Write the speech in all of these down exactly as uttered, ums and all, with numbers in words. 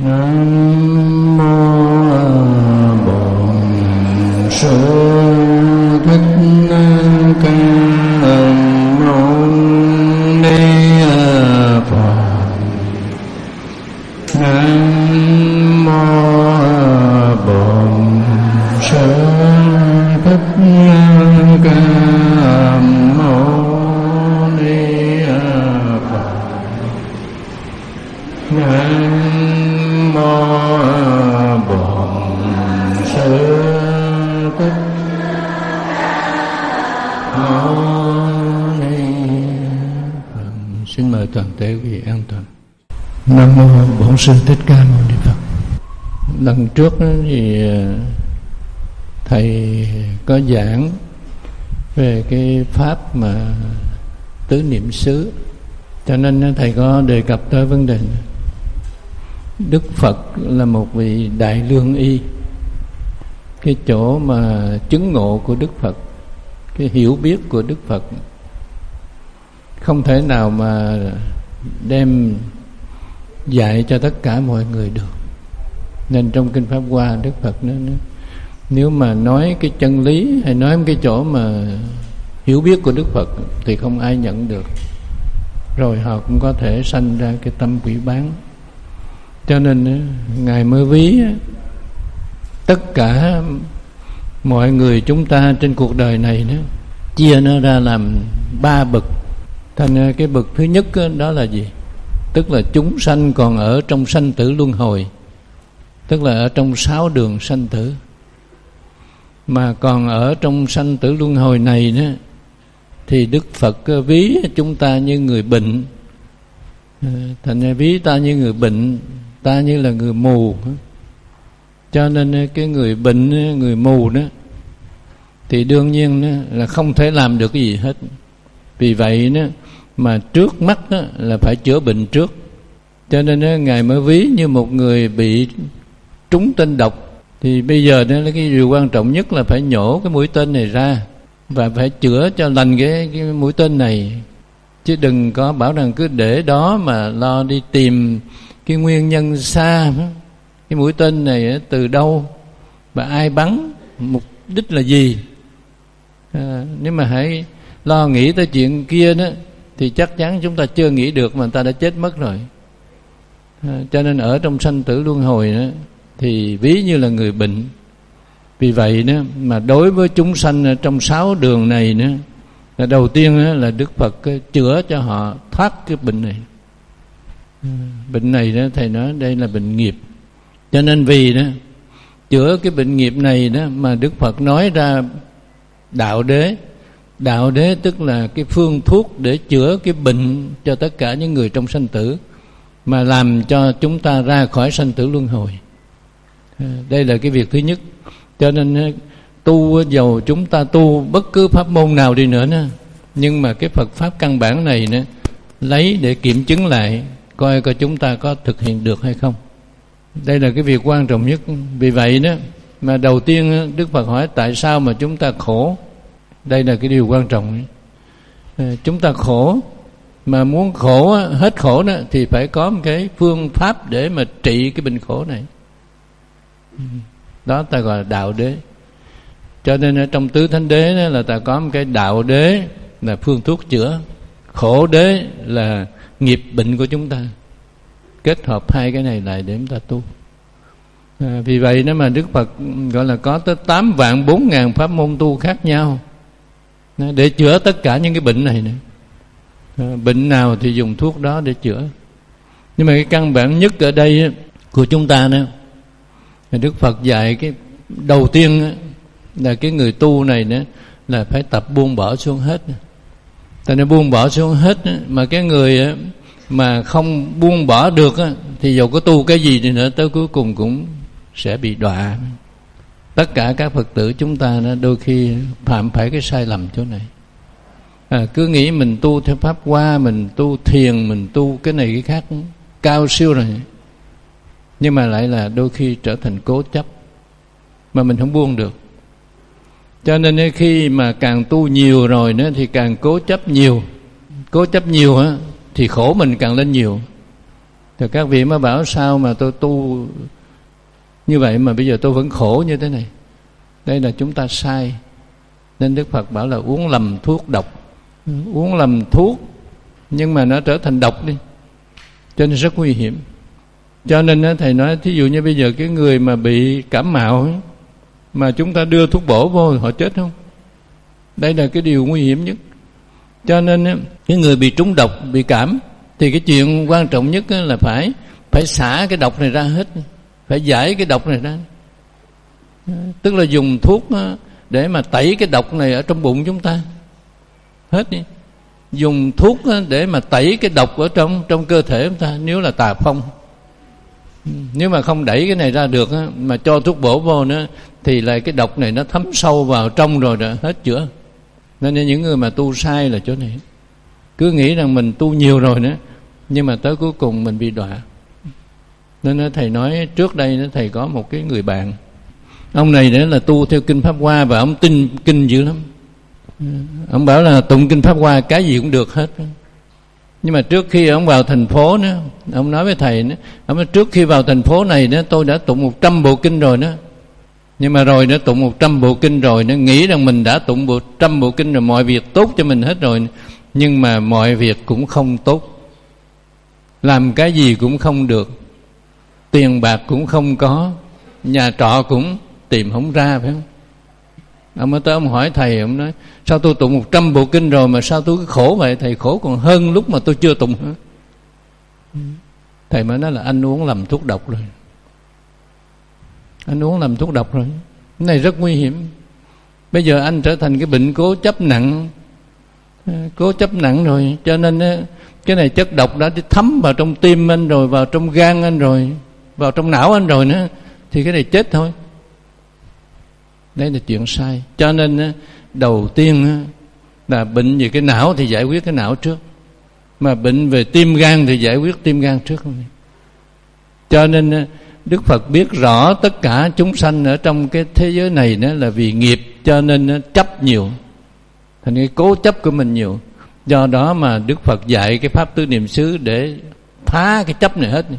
Nam mô Bổn Sư Thích Ca Mâu Ni Phật. Nam mô Bổn Sư Thích Ca Mâu Ni Phật. Nam mô Bổn Sư Thích Mâu Ni Phật. Xin mời toàn thể quý vị an toàn. Nam mô Bổn Sư Thích Ca Mâu Ni Phật. Lần trước thì thầy có giảng về cái pháp mà tứ niệm xứ, cho nên thầy có đề cập tới vấn đề này. Đức Phật là một vị đại lương y. Cái chỗ mà chứng ngộ của Đức Phật, cái hiểu biết của Đức Phật không thể nào mà đem dạy cho tất cả mọi người được. Nên trong Kinh Pháp Hoa, Đức Phật nói, nếu mà nói cái chân lý hay nói cái chỗ mà hiểu biết của Đức Phật thì không ai nhận được, rồi họ cũng có thể sanh ra cái tâm quỷ bán. Cho nên Ngài mới ví tất cả mọi người chúng ta trên cuộc đời này đó, chia nó ra làm ba bậc. Thành cái bậc thứ nhất đó là gì? Tức là chúng sanh còn ở trong sanh tử luân hồi, tức là ở trong sáu đường sanh tử. Mà còn ở trong sanh tử luân hồi này đó, thì Đức Phật ví chúng ta như người bệnh. Thành ra ví ta như người bệnh, ta như là người mù. Cho nên cái người bệnh, người mù đó thì đương nhiên đó là không thể làm được cái gì hết. Vì vậy đó mà trước mắt đó là phải chữa bệnh trước. Cho nên đó, Ngài mới ví như một người bị trúng tên độc. Thì bây giờ đó là cái điều quan trọng nhất là phải nhổ cái mũi tên này ra và phải chữa cho lành cái, cái mũi tên này. Chứ đừng có bảo rằng cứ để đó mà lo đi tìm cái nguyên nhân xa. Cái mũi tên này từ đâu và ai bắn, mục đích là gì. À, nếu mà hãy lo nghĩ tới chuyện kia đó thì chắc chắn chúng ta chưa nghĩ được mà ta đã chết mất rồi. À, cho nên ở trong sanh tử luân hồi đó thì ví như là người bệnh. Vì vậy đó mà đối với chúng sanh trong sáu đường này nữa, là đầu tiên đó là Đức Phật chữa cho họ thoát cái bệnh này. À, bệnh này đó thầy nói đây là bệnh nghiệp. Cho nên vì đó chữa cái bệnh nghiệp này đó mà Đức Phật nói ra đạo đế. Đạo đế tức là cái phương thuốc để chữa cái bệnh cho tất cả những người trong sanh tử, mà làm cho chúng ta ra khỏi sanh tử luân hồi. Đây là cái việc thứ nhất. Cho nên tu, dầu chúng ta tu bất cứ pháp môn nào đi nữa, nữa nhưng mà cái Phật pháp căn bản này nữa, lấy để kiểm chứng lại coi coi chúng ta có thực hiện được hay không. Đây là cái việc quan trọng nhất. Vì vậy đó mà đầu tiên Đức Phật hỏi tại sao mà chúng ta khổ. Đây là cái điều quan trọng. Chúng ta khổ, mà muốn khổ hết khổ đó thì phải có một cái phương pháp để mà trị cái bệnh khổ này. Đó ta gọi là đạo đế. Cho nên ở trong tứ thánh đế đó là ta có một cái đạo đế là phương thuốc chữa, khổ đế là nghiệp bệnh của chúng ta. Kết hợp hai cái này lại để chúng ta tu. À, vì vậy nếu mà Đức Phật gọi là có tới tám vạn bốn ngàn pháp môn tu khác nhau để chữa tất cả những cái bệnh này nữa. À, bệnh nào thì dùng thuốc đó để chữa. Nhưng mà cái căn bản nhất ở đây của chúng ta đó, Đức Phật dạy cái đầu tiên là cái người tu này nữa là phải tập buông bỏ xuống hết. Tại nên buông bỏ xuống hết, mà cái người mà không buông bỏ được thì dầu có tu cái gì đi nữa tới cuối cùng cũng sẽ bị đọa. Tất cả các Phật tử chúng ta đôi khi phạm phải cái sai lầm chỗ này. À, cứ nghĩ mình tu theo Pháp Hoa, mình tu thiền, mình tu cái này cái khác cao siêu rồi, nhưng mà lại là đôi khi trở thành cố chấp mà mình không buông được. Cho nên khi mà càng tu nhiều rồi nữa thì càng cố chấp nhiều. Cố chấp nhiều á thì khổ mình càng lên nhiều. Thì các vị mới bảo sao mà tôi tu như vậy mà bây giờ tôi vẫn khổ như thế này. Đây là chúng ta sai. Nên Đức Phật bảo là uống lầm thuốc độc. Uống lầm thuốc nhưng mà nó trở thành độc đi, cho nên rất nguy hiểm. Cho nên thầy nói thí dụ như bây giờ cái người mà bị cảm mạo ấy, mà chúng ta đưa thuốc bổ vô họ chết không? Đây là cái điều nguy hiểm nhất. Cho nên cái người bị trúng độc, bị cảm thì cái chuyện quan trọng nhất là phải phải xả cái độc này ra hết, phải giải cái độc này ra. Tức là dùng thuốc để mà tẩy cái độc này ở trong bụng chúng ta hết đi. Dùng thuốc để mà tẩy cái độc ở trong trong cơ thể chúng ta, nếu là tà phong. Nếu mà không đẩy cái này ra được mà cho thuốc bổ vô nữa thì lại cái độc này nó thấm sâu vào trong rồi đó, hết chữa. Nên những người mà tu sai là chỗ này, cứ nghĩ rằng mình tu nhiều rồi nữa, nhưng mà tới cuối cùng mình bị đọa. Nên thầy nói trước đây thầy có một cái người bạn, ông này nữa là tu theo kinh Pháp Hoa và ông tin kinh dữ lắm. Ông bảo là tụng kinh Pháp Hoa cái gì cũng được hết. Nhưng mà trước khi ông vào thành phố nữa, ông nói với thầy nữa, ông nói trước khi vào thành phố này nữa tôi đã tụng một trăm bộ kinh rồi đó. Nhưng mà rồi nó tụng một trăm bộ kinh rồi, nó nghĩ rằng mình đã tụng một trăm bộ kinh rồi, mọi việc tốt cho mình hết rồi. Nhưng mà mọi việc cũng không tốt, làm cái gì cũng không được, tiền bạc cũng không có, nhà trọ cũng tìm không ra, phải không? Ông mới tới ông hỏi thầy, ông nói sao tôi tụng một trăm bộ kinh rồi mà sao tôi cứ khổ vậy? Thầy khổ còn hơn lúc mà tôi chưa tụng nữa. Thầy mới nói là anh uống lầm thuốc độc rồi, anh uống lầm thuốc độc rồi. Cái này rất nguy hiểm. Bây giờ anh trở thành cái bệnh cố chấp nặng, cố chấp nặng rồi. Cho nên cái này chất độc đã thấm vào trong tim anh rồi, vào trong gan anh rồi, vào trong não anh rồi nữa, thì cái này chết thôi. Đây là chuyện sai. Cho nên đầu tiên là bệnh về cái não thì giải quyết cái não trước, mà bệnh về tim gan thì giải quyết tim gan trước. Cho nên Đức Phật biết rõ tất cả chúng sanh ở trong cái thế giới này đó là vì nghiệp, cho nên chấp nhiều, thành cái cố chấp của mình nhiều. Do đó mà Đức Phật dạy cái pháp tứ niệm xứ để phá cái chấp này hết.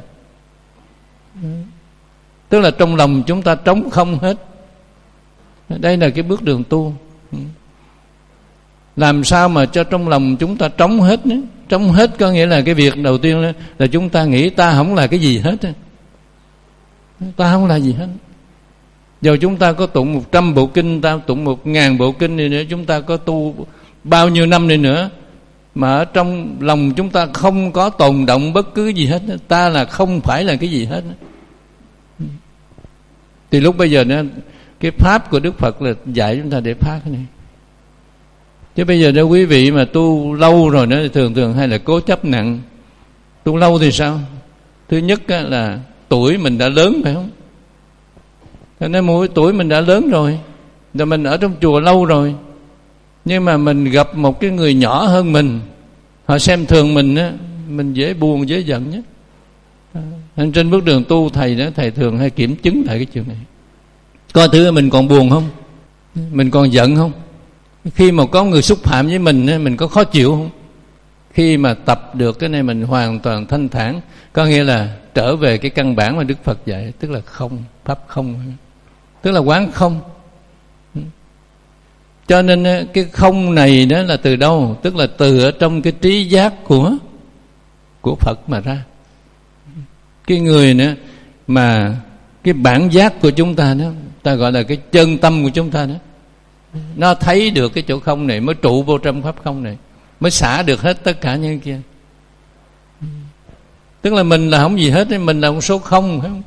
Tức là trong lòng chúng ta trống không hết. Đây là cái bước đường tu. Làm sao mà cho trong lòng chúng ta trống hết nữa? Trống hết có nghĩa là cái việc đầu tiên là chúng ta nghĩ ta không là cái gì hết. Ta không là gì hết. Giờ chúng ta có tụng một trăm bộ kinh, ta tụng một ngàn bộ kinh đi nữa, chúng ta có tu bao nhiêu năm đi nữa, mà ở trong lòng chúng ta không có tồn động bất cứ gì hết, ta là không phải là cái gì hết. Thì lúc bây giờ nữa, cái pháp của Đức Phật là dạy chúng ta để phá cái này. Chứ bây giờ nếu quý vị mà tu lâu rồi nữa, thường thường hay là cố chấp nặng. Tu lâu thì sao? Thứ nhất là tuổi mình đã lớn, phải không? Cho nên mỗi tuổi mình đã lớn rồi, rồi mình ở trong chùa lâu rồi, nhưng mà mình gặp một cái người nhỏ hơn mình, họ xem thường mình á, mình dễ buồn dễ giận nhé. Nên trên bước đường tu thầy đó, thầy thường hay kiểm chứng lại cái chuyện này. Coi thử mình còn buồn không, mình còn giận không. Khi mà có người xúc phạm với mình, mình có khó chịu không? Khi mà tập được cái này mình hoàn toàn thanh thản, có nghĩa là trở về cái căn bản mà Đức Phật dạy, tức là không, pháp không, tức là quán không. Cho nên cái không này đó là từ đâu? Tức là từ ở trong cái trí giác của của Phật mà ra. Cái người nữa mà cái bản giác của chúng ta đó, ta gọi là cái chân tâm của chúng ta đó, nó thấy được cái chỗ không này, mới trụ vô trong pháp không này, mới xả được hết tất cả những kia. Tức là mình là không gì hết, mình là một số không, phải không?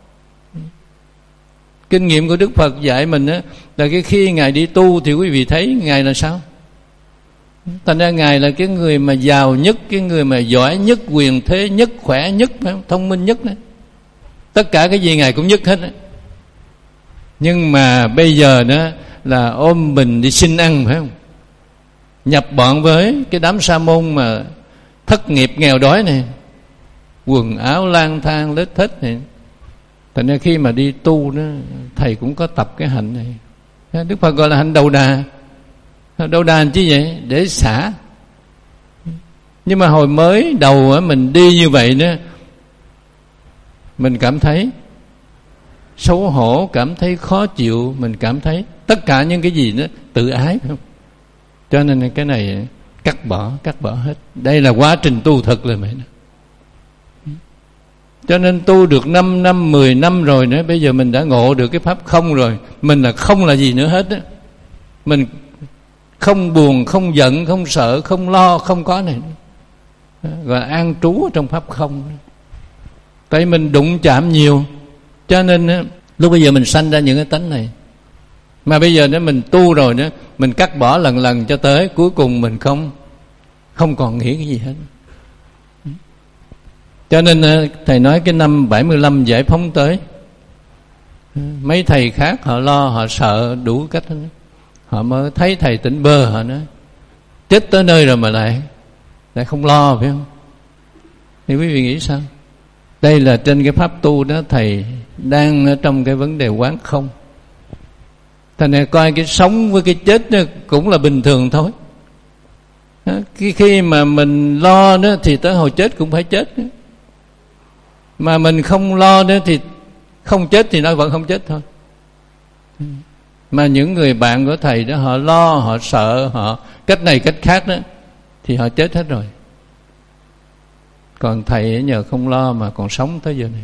Kinh nghiệm của Đức Phật dạy mình á, là cái khi Ngài đi tu thì quý vị thấy Ngài là sao? Thành ra Ngài là cái người mà giàu nhất, cái người mà giỏi nhất, quyền thế nhất, khỏe nhất, phải không? Thông minh nhất đó. Tất cả cái gì Ngài cũng nhất hết đó. Nhưng mà bây giờ đó là ôm mình đi xin ăn, phải không? Nhập bọn với cái đám sa môn mà thất nghiệp nghèo đói này, quần áo lang thang lết thết này. Thành ra khi mà đi tu đó, thầy cũng có tập cái hạnh này. Đức Phật gọi là hạnh đầu đà. Đầu đà chứ vậy? Để xả. Nhưng mà hồi mới đầu mình đi như vậy đó, mình cảm thấy xấu hổ, cảm thấy khó chịu, mình cảm thấy tất cả những cái gì đó tự ái, phải không? Cho nên cái này cắt bỏ, cắt bỏ hết. Đây là quá trình tu thực là vậy đó. Cho nên tu được năm năm, mười năm rồi nữa, bây giờ mình đã ngộ được cái pháp không rồi. Mình là không là gì nữa hết đó. Mình không buồn, không giận, không sợ, không lo, không có này. Gọi là an trú ở trong pháp không. Tại mình đụng chạm nhiều, cho nên lúc bây giờ mình sanh ra những cái tánh này. Mà bây giờ nếu mình tu rồi đó, mình cắt bỏ lần lần cho tới cuối cùng mình không không còn nghĩ cái gì hết. Cho nên thầy nói cái năm bảy mươi lăm giải phóng tới, mấy thầy khác họ lo, họ sợ đủ cách đó. Họ mới thấy thầy tỉnh bơ, họ nói chết tới nơi rồi mà lại lại không lo, phải không? Thì quý vị nghĩ sao? Đây là trên cái pháp tu đó, thầy đang ở trong cái vấn đề quán không. Thành này coi cái sống với cái chết đó cũng là bình thường thôi. Khi, khi mà mình lo đó thì tới hồi chết cũng phải chết đó. Mà mình không lo đó thì không chết thì nó vẫn không chết thôi. Mà những người bạn của thầy đó, họ lo, họ sợ, họ cách này cách khác đó, thì họ chết hết rồi. Còn thầy nhờ không lo mà còn sống tới giờ này.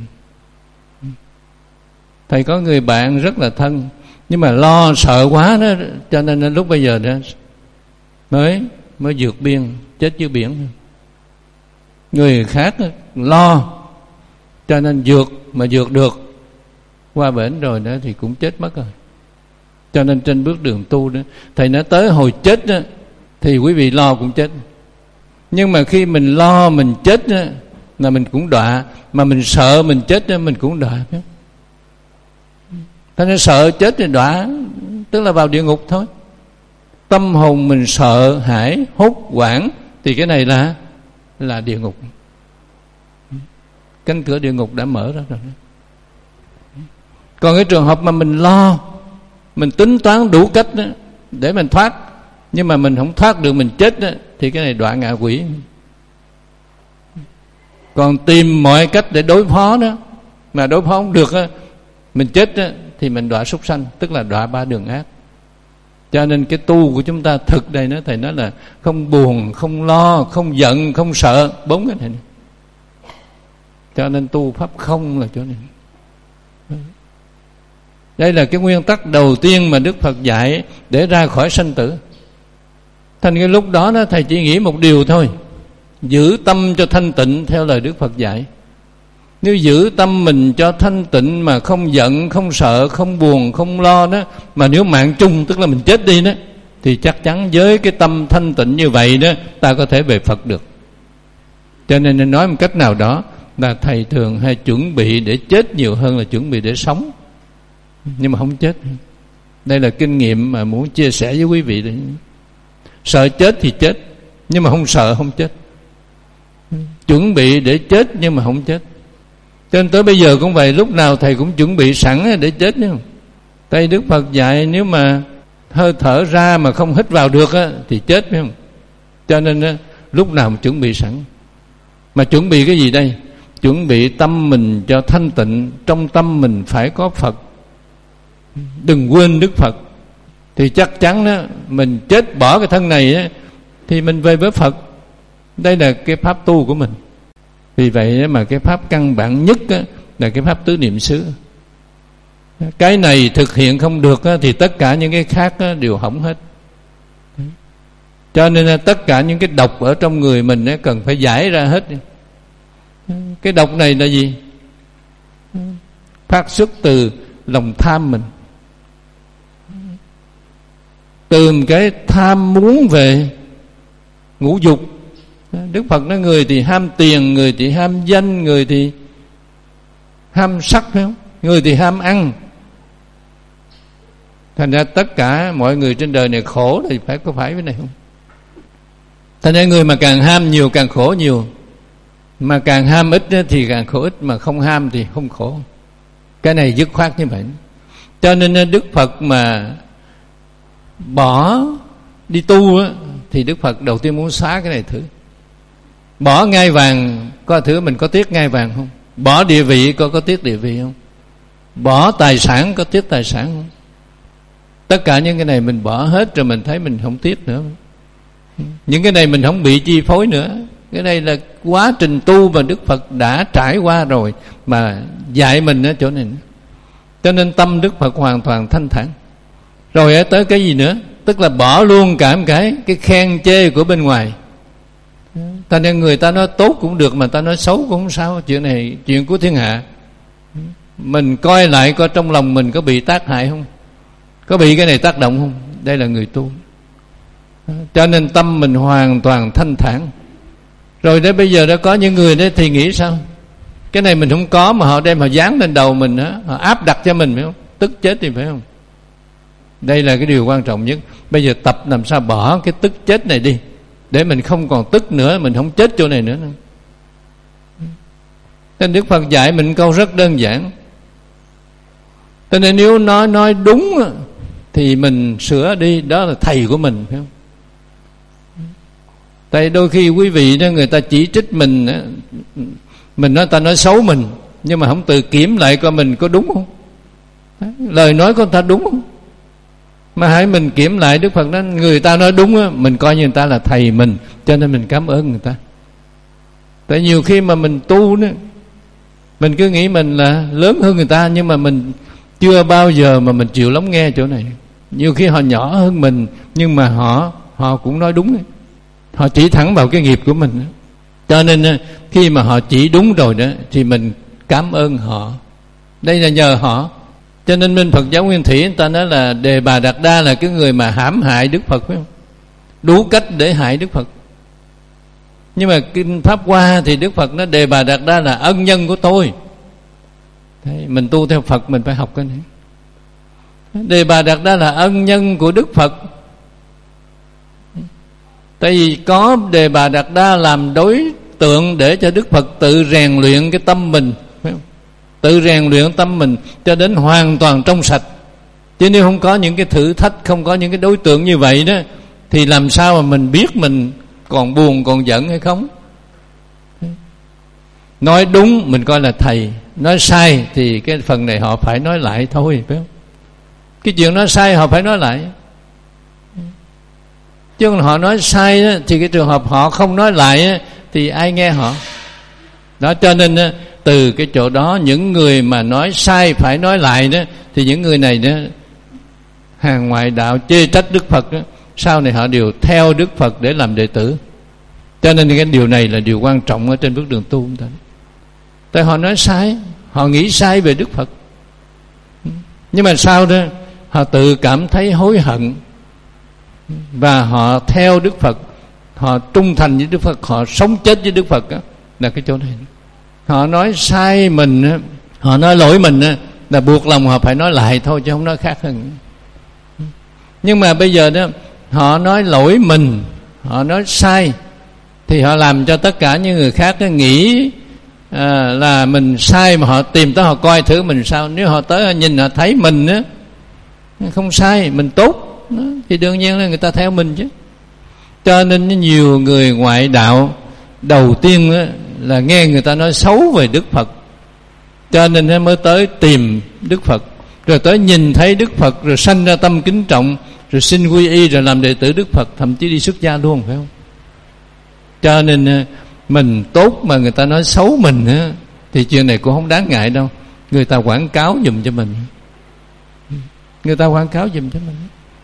Thầy có người bạn rất là thân, nhưng mà lo sợ quá đó, cho nên lúc bây giờ đó mới mới vượt biên, chết dưới biển. Người khác đó, lo cho nên vượt, mà vượt được qua bển rồi đó thì cũng chết mất rồi. Cho nên trên bước đường tu đó, thầy nói tới hồi chết đó, thì quý vị lo cũng chết. Nhưng mà khi mình lo mình chết đó, là mình cũng đọa. Mà mình sợ mình chết đó, mình cũng đọa. Thế nên sợ chết thì đọa, tức là vào địa ngục thôi. Tâm hồn mình sợ hãi, hốt hoảng, thì cái này là là địa ngục. Cánh cửa địa ngục đã mở ra rồi. Còn cái trường hợp mà mình lo, mình tính toán đủ cách đó, để mình thoát, nhưng mà mình không thoát được, mình chết đó, thì cái này đọa ngạ quỷ. Còn tìm mọi cách để đối phó đó, mà đối phó không được đó, mình chết đó, thì mình đọa súc sanh, tức là đọa ba đường ác. Cho nên cái tu của chúng ta thực đây đó, thầy nói là không buồn, không lo, không giận, không sợ, bốn cái này. Cho nên tu pháp không là chỗ này. Đây là cái nguyên tắc đầu tiên mà Đức Phật dạy để ra khỏi sanh tử. Thành cái lúc đó, đó thầy chỉ nghĩ một điều thôi: giữ tâm cho thanh tịnh theo lời Đức Phật dạy. Nếu giữ tâm mình cho thanh tịnh mà không giận, không sợ, không buồn, không lo đó, mà nếu mạng chung tức là mình chết đi đó, thì chắc chắn với cái tâm thanh tịnh như vậy đó, ta có thể về Phật được. Cho nên nên nói một cách nào đó là thầy thường hay chuẩn bị để chết nhiều hơn là chuẩn bị để sống, nhưng mà không chết. Đây là kinh nghiệm mà muốn chia sẻ với quý vị. Đấy. Sợ chết thì chết, nhưng mà không sợ không chết. Chuẩn bị để chết nhưng mà không chết. Cho nên tới bây giờ cũng vậy, lúc nào thầy cũng chuẩn bị sẵn để chết. Chứ không? Tại Đức Phật dạy nếu mà hơi thở ra mà không hít vào được á, thì chết, phải không? Cho nên á, lúc nào cũng chuẩn bị sẵn. Mà chuẩn bị cái gì đây? Chuẩn bị tâm mình cho thanh tịnh. Trong tâm mình phải có Phật, đừng quên Đức Phật. Thì chắc chắn đó, mình chết bỏ cái thân này á, thì mình về với Phật. Đây là cái pháp tu của mình. Vì vậy mà cái pháp căn bản nhất á, là cái pháp tứ niệm xứ. Cái này thực hiện không được á, thì tất cả những cái khác á, đều hỏng hết. Cho nên tất cả những cái độc ở trong người mình á, cần phải giải ra hết. Cái độc này là gì? Phát xuất từ lòng tham mình, từ cái tham muốn về ngũ dục. Đức Phật nói người thì ham tiền, người thì ham danh, người thì ham sắc, phải không? Người thì ham ăn. Thành ra tất cả mọi người trên đời này khổ thì phải có phải cái này không? Thành ra người mà càng ham nhiều càng khổ nhiều, mà càng ham ít thì càng khổ ít, mà không ham thì không khổ. Cái này dứt khoát như vậy. Cho nên Đức Phật mà bỏ đi tu á, thì Đức Phật đầu tiên muốn xóa cái này thử. Bỏ ngai vàng, có thử mình có tiếc ngai vàng không? Bỏ địa vị có có tiếc địa vị không? Bỏ tài sản có tiếc tài sản không? Tất cả những cái này mình bỏ hết rồi mình thấy mình không tiếc nữa. Những cái này mình không bị chi phối nữa. Cái này là quá trình tu mà Đức Phật đã trải qua rồi, mà dạy mình ở chỗ này. Cho nên tâm Đức Phật hoàn toàn thanh thản. Rồi tới cái gì nữa? Tức là bỏ luôn cả một cái Cái khen chê của bên ngoài. Ta nên người ta nói tốt cũng được, mà ta nói xấu cũng không sao. Chuyện này chuyện của thiên hạ. Mình coi lại coi trong lòng mình có bị tác hại không, có bị cái này tác động không. Đây là người tu. Cho nên tâm mình hoàn toàn thanh thản. Rồi đến bây giờ đã có những người đấy thì nghĩ sao? Cái này mình không có mà họ đem họ dán lên đầu mình á, họ áp đặt cho mình, phải không? Tức chết thì phải không? Đây là cái điều quan trọng nhất. Bây giờ tập làm sao bỏ cái tức chết này đi, để mình không còn tức nữa, mình không chết chỗ này nữa. Nên Đức Phật dạy mình câu rất đơn giản. Cho nên nếu nói nói đúng thì mình sửa đi, đó là thầy của mình, phải không? Tại đôi khi quý vị đó, người ta chỉ trích mình, mình nói ta nói xấu mình, nhưng mà không tự kiểm lại coi mình có đúng không, lời nói của người ta đúng không. Mà hãy mình kiểm lại. Đức Phật nói người ta nói đúng á, mình coi như người ta là thầy mình, cho nên mình cảm ơn người ta. Tại nhiều khi mà mình tu đó, mình cứ nghĩ mình là lớn hơn người ta, nhưng mà mình chưa bao giờ mà mình chịu lắng nghe chỗ này. Nhiều khi họ nhỏ hơn mình, nhưng mà họ họ cũng nói đúng. Họ chỉ thẳng vào cái nghiệp của mình. Cho nên khi mà họ chỉ đúng rồi đó, thì mình cảm ơn họ. Đây là nhờ họ. Cho nên bên Phật giáo Nguyên Thủy người ta nói là Đề Bà Đạt Đa là cái người mà hãm hại Đức Phật, phải không? Đủ cách để hại Đức Phật. Nhưng mà Kinh Pháp Hoa thì Đức Phật nói Đề Bà Đạt Đa là ân nhân của tôi. Thế mình tu theo Phật mình phải học cái này. Đề Bà Đạt Đa là ân nhân của Đức Phật. Tại vì có Đề Bà Đạt Đa làm đối tượng để cho Đức Phật tự rèn luyện cái tâm mình, phải không? Tự rèn luyện tâm mình cho đến hoàn toàn trong sạch. Chứ nếu không có những cái thử thách, không có những cái đối tượng như vậy đó, thì làm sao mà mình biết mình còn buồn còn giận hay không. Nói đúng mình coi là thầy, nói sai thì cái phần này họ phải nói lại thôi, phải không? Cái chuyện nói sai họ phải nói lại. Chứ còn họ nói sai đó, thì cái trường hợp họ không nói lại đó, thì ai nghe họ. Đó, cho nên đó, từ cái chỗ đó những người mà nói sai phải nói lại đó, thì những người này đó hàng ngoại đạo chê trách Đức Phật đó, sau này họ đều theo Đức Phật để làm đệ tử. Cho nên cái điều này là điều quan trọng ở trên bước đường tu chúng ta. Tại họ nói sai, họ nghĩ sai về Đức Phật, nhưng mà sau đó họ tự cảm thấy hối hận, và họ theo Đức Phật, họ trung thành với Đức Phật, họ sống chết với Đức Phật đó, là cái chỗ này. Họ nói sai mình, họ nói lỗi mình là buộc lòng họ phải nói lại thôi, chứ không nói khác hơn. Nhưng mà bây giờ đó họ nói lỗi mình, họ nói sai, thì họ làm cho tất cả những người khác nghĩ à, là mình sai, mà họ tìm tới họ coi thử mình sao. Nếu họ tới họ nhìn họ thấy mình á không sai, mình tốt đó, thì đương nhiên là người ta theo mình chứ. Cho nên nhiều người ngoại đạo đầu tiên á, là nghe người ta nói xấu về Đức Phật, cho nên nó mới tới tìm Đức Phật, rồi tới nhìn thấy Đức Phật, rồi sanh ra tâm kính trọng, rồi xin quy y, rồi làm đệ tử Đức Phật, thậm chí đi xuất gia luôn, phải không? Cho nên mình tốt mà người ta nói xấu mình á, thì chuyện này cũng không đáng ngại đâu. Người ta quảng cáo giùm cho mình, người ta quảng cáo giùm cho mình.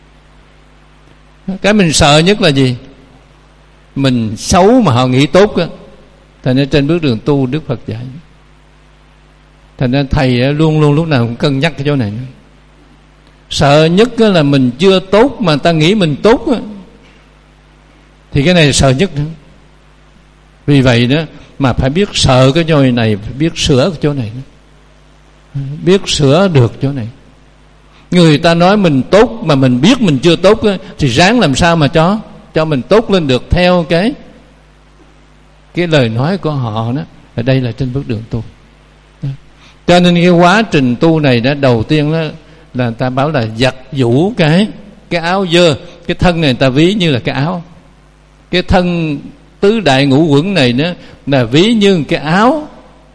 Cái mình sợ nhất là gì? Mình xấu mà họ nghĩ tốt á. Thành ra trên bước đường tu Đức Phật dạy, thành ra thầy luôn luôn lúc nào cũng cân nhắc cái chỗ này. Sợ nhất là mình chưa tốt mà ta nghĩ mình tốt á, thì cái này sợ nhất nữa. Vì vậy đó mà phải biết sợ cái chỗ này, phải biết sửa cái chỗ này, biết sửa được chỗ này. Người ta nói mình tốt mà mình biết mình chưa tốt á, thì ráng làm sao mà cho cho mình tốt lên được theo cái cái lời nói của họ đó. Ở đây là trên bước đường tu. Cho nên cái quá trình tu này đó, đầu tiên đó là người ta bảo là giặt giũ cái cái áo dơ. Cái thân này người ta ví như là cái áo. Cái thân tứ đại ngũ uẩn này đó là ví như cái áo.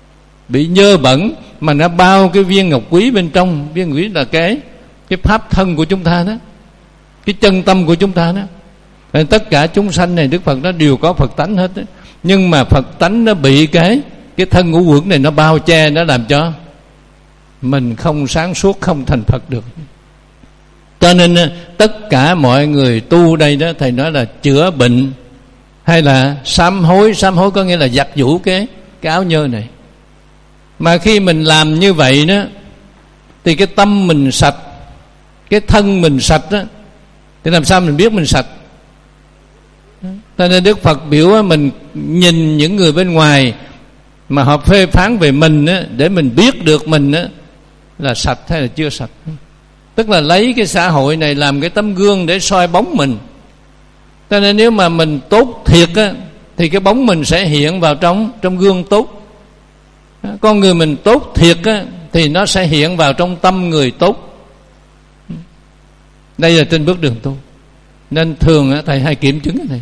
bị nhơ bẩn, mà nó bao cái viên ngọc quý bên trong. Viên ngọc quý là cái cái pháp thân của chúng ta đó, cái chân tâm của chúng ta đó. Nên tất cả chúng sanh này Đức Phật nó đều có Phật tánh hết đó. Nhưng mà Phật tánh nó bị cái cái thân ngũ uẩn này nó bao che, nó làm cho mình không sáng suốt, không thành Phật được. Cho nên tất cả mọi người tu đây đó, thầy nói là chữa bệnh hay là sám hối. Sám hối có nghĩa là giặt giũ cái, cái áo nhơ này. Mà khi mình làm như vậy đó, thì cái tâm mình sạch, cái thân mình sạch đó, thì làm sao mình biết mình sạch? Cho nên Đức Phật biểu mình nhìn những người bên ngoài mà họ phê phán về mình á, để mình biết được mình á, là sạch hay là chưa sạch. Tức là lấy cái xã hội này làm cái tấm gương để soi bóng mình. Cho nên nếu mà mình tốt thiệt á, thì cái bóng mình sẽ hiện vào trong trong gương tốt. Con người mình tốt thiệt á, thì nó sẽ hiện vào trong tâm người tốt. Đây là trên bước đường tu. Nên thường á, thầy hay kiểm chứng cái này.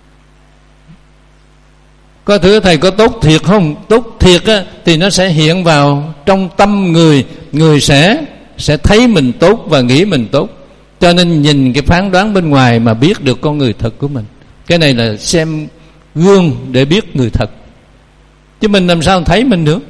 Có thứ thầy có tốt thiệt không? Tốt thiệt á, thì nó sẽ hiện vào trong tâm người. Người sẽ sẽ thấy mình tốt và nghĩ mình tốt. Cho nên nhìn cái phán đoán bên ngoài mà biết được con người thật của mình. Cái này là xem gương để biết người thật. Chứ mình làm sao thấy mình được?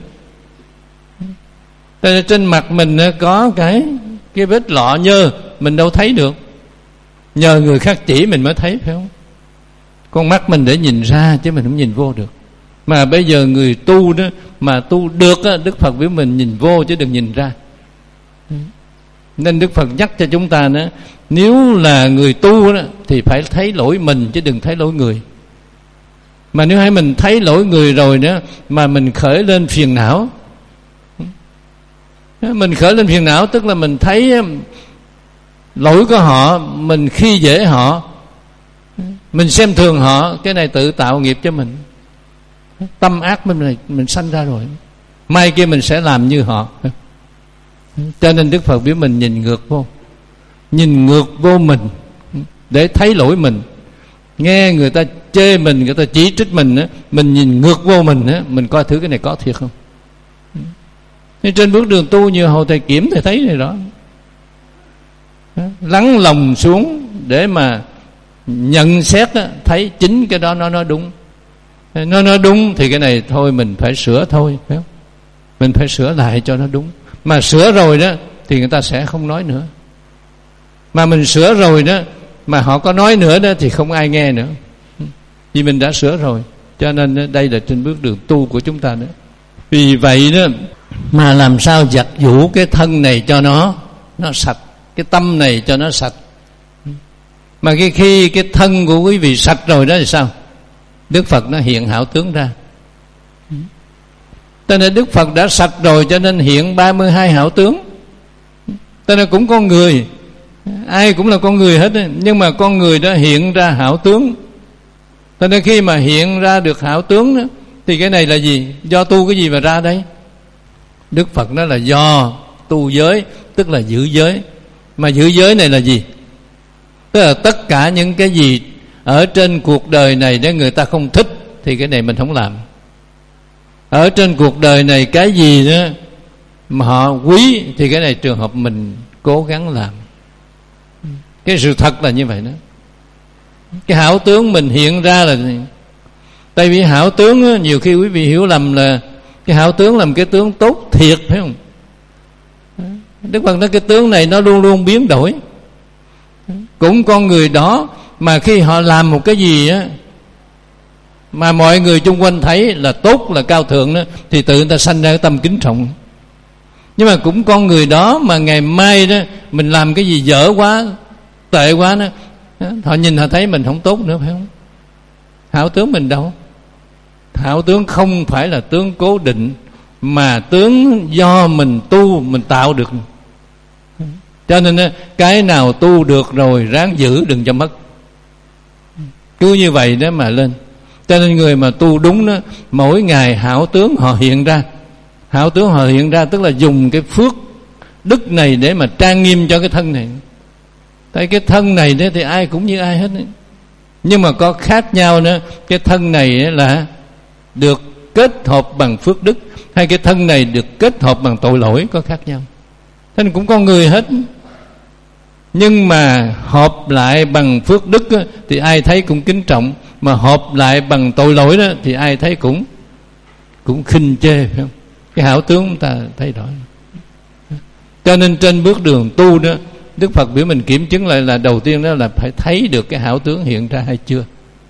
Trên mặt mình có cái cái vết lọ nhơ, mình đâu thấy được. Nhờ người khác chỉ mình mới thấy, phải không? Con mắt mình để nhìn ra chứ mình không nhìn vô được. Mà bây giờ người tu đó mà tu được á, Đức Phật với mình nhìn vô chứ đừng nhìn ra. Nên Đức Phật nhắc cho chúng ta nữa, nếu là người tu đó thì phải thấy lỗi mình chứ đừng thấy lỗi người. Mà nếu hay mình thấy lỗi người rồi nữa mà mình khởi lên phiền não, mình khởi lên phiền não tức là mình thấy lỗi của họ, mình khi dễ họ, mình xem thường họ, cái này tự tạo nghiệp cho mình. Tâm ác mình này mình sanh ra rồi, mai kia mình sẽ làm như họ. Cho nên Đức Phật biết mình nhìn ngược vô, nhìn ngược vô mình để thấy lỗi mình. Nghe người ta chê mình, người ta chỉ trích mình á, mình nhìn ngược vô mình á, mình coi thử cái này có thiệt không. Nên trên bước đường tu nhiều hồi thầy kiểm thầy thấy này đó, lắng lòng xuống để mà nhận xét á, thấy chính cái đó nó nói đúng. Nó nói đúng thì cái này thôi mình phải sửa thôi, phải không? Mình phải sửa lại cho nó đúng. Mà sửa rồi đó thì người ta sẽ không nói nữa. Mà mình sửa rồi đó mà họ có nói nữa đó thì không ai nghe nữa, vì mình đã sửa rồi. Cho nên đây là trên bước đường tu của chúng ta đó. Vì vậy đó mà làm sao giặt giũ cái thân này cho nó nó sạch, cái tâm này cho nó sạch. Mà cái khi cái thân của quý vị sạch rồi đó thì sao? Đức Phật nó hiện hảo tướng ra. Cho nên Đức Phật đã sạch rồi cho nên hiện ba mươi hai hảo tướng. Cho nên cũng con người, ai cũng là con người hết, nhưng mà con người đó hiện ra hảo tướng. Cho nên khi mà hiện ra được hảo tướng đó, thì cái này là gì? Do tu cái gì mà ra đấy? Đức Phật nói là do tu giới, tức là giữ giới. Mà giữ giới này là gì? Tức là tất cả những cái gì ở trên cuộc đời này để người ta không thích thì cái này mình không làm. Ở trên cuộc đời này cái gì đó mà họ quý thì cái này trường hợp mình cố gắng làm. Cái sự thật là như vậy đó. Cái hảo tướng mình hiện ra là, tại vì hảo tướng đó, nhiều khi quý vị hiểu lầm là cái hảo tướng là một cái tướng tốt thiệt, phải không? Đức Phật nói cái tướng này nó luôn luôn biến đổi. Cũng con người đó mà khi họ làm một cái gì á mà mọi người chung quanh thấy là tốt, là cao thượng đó, thì tự người ta sanh ra cái tâm kính trọng. Nhưng mà cũng con người đó mà ngày mai đó mình làm cái gì dở quá, tệ quá đó, họ nhìn họ thấy mình không tốt nữa, phải không? Hảo tướng mình đâu? Hảo tướng không phải là tướng cố định, mà tướng do mình tu mình tạo được. Cho nên cái nào tu được rồi ráng giữ đừng cho mất, cứ như vậy đó mà lên. Cho nên người mà tu đúng đó, mỗi ngày hảo tướng họ hiện ra. Hảo tướng họ hiện ra tức là dùng cái phước đức này để mà trang nghiêm cho cái thân này. Tại cái thân này đó thì ai cũng như ai hết ấy. Nhưng mà có khác nhau nữa. Cái thân này là được kết hợp bằng phước đức. hai cái thân này được kết hợp bằng tội lỗi có khác nhau. Thế nên cũng con người hết, nhưng mà hợp lại bằng phước đức á, thì ai thấy cũng kính trọng, mà hợp lại bằng tội lỗi đó thì ai thấy cũng cũng khinh chê, phải không? Cái hảo tướng chúng ta thay đổi. Cho nên trên bước đường tu đó, Đức Phật biểu mình kiểm chứng lại là đầu tiên đó là phải thấy được cái hảo tướng hiện ra hay chưa.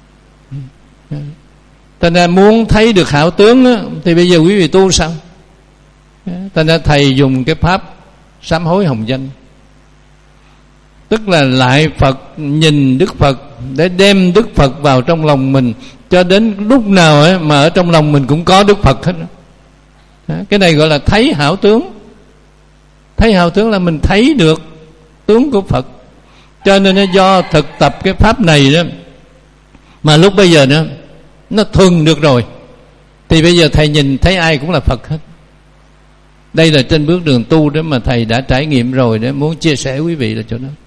Thành ra muốn thấy được hảo tướng đó, thì bây giờ quý vị tu sao? Thành ra thầy dùng cái pháp sám hối hồng danh, tức là lại Phật, nhìn Đức Phật để đem Đức Phật vào trong lòng mình, cho đến lúc nào ấy mà ở trong lòng mình cũng có Đức Phật hết. Đó, cái này gọi là thấy hảo tướng. Thấy hảo tướng là mình thấy được tướng của Phật. Cho nên do thực tập cái pháp này đó, mà lúc bây giờ đó nó thuần được rồi, thì bây giờ thầy nhìn thấy ai cũng là Phật hết. Đây là trên bước đường tu đó mà thầy đã trải nghiệm rồi, để muốn chia sẻ quý vị là chỗ đó.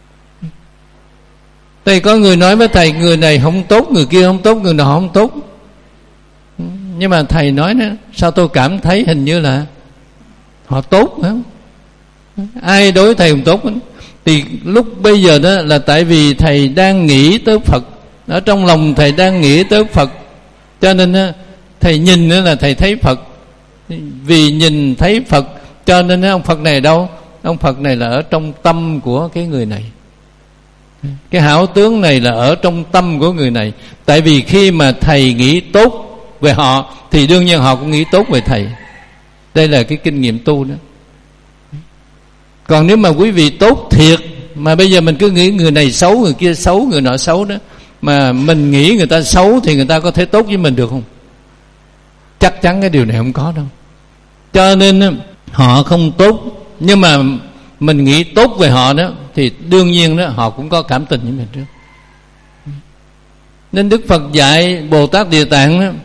Thầy có người nói với thầy, người này không tốt, người kia không tốt, người nào không tốt. Nhưng mà thầy nói đó, sao tôi cảm thấy hình như là họ tốt hả? Ai đối với thầy không tốt? Thì lúc bây giờ đó là tại vì thầy đang nghĩ tới Phật, ở trong lòng thầy đang nghĩ tới Phật, cho nên đó, thầy nhìn đó là thầy thấy Phật. Vì nhìn thấy Phật cho nên ông Phật này đâu? Ông Phật này là ở trong tâm của cái người này. Cái hảo tướng này là ở trong tâm của người này. Tại vì khi mà thầy nghĩ tốt về họ thì đương nhiên họ cũng nghĩ tốt về thầy. Đây là cái kinh nghiệm tu đó. Còn nếu mà quý vị tốt thiệt, mà bây giờ mình cứ nghĩ người này xấu, người kia xấu, người nọ xấu đó, mà mình nghĩ người ta xấu thì người ta có thể tốt với mình được không? Chắc chắn cái điều này không có đâu. Cho nên họ không tốt, nhưng mà mình nghĩ tốt về họ đó, thì đương nhiên đó họ cũng có cảm tình với mình trước. Nên Đức Phật dạy Bồ Tát Địa Tạng đó,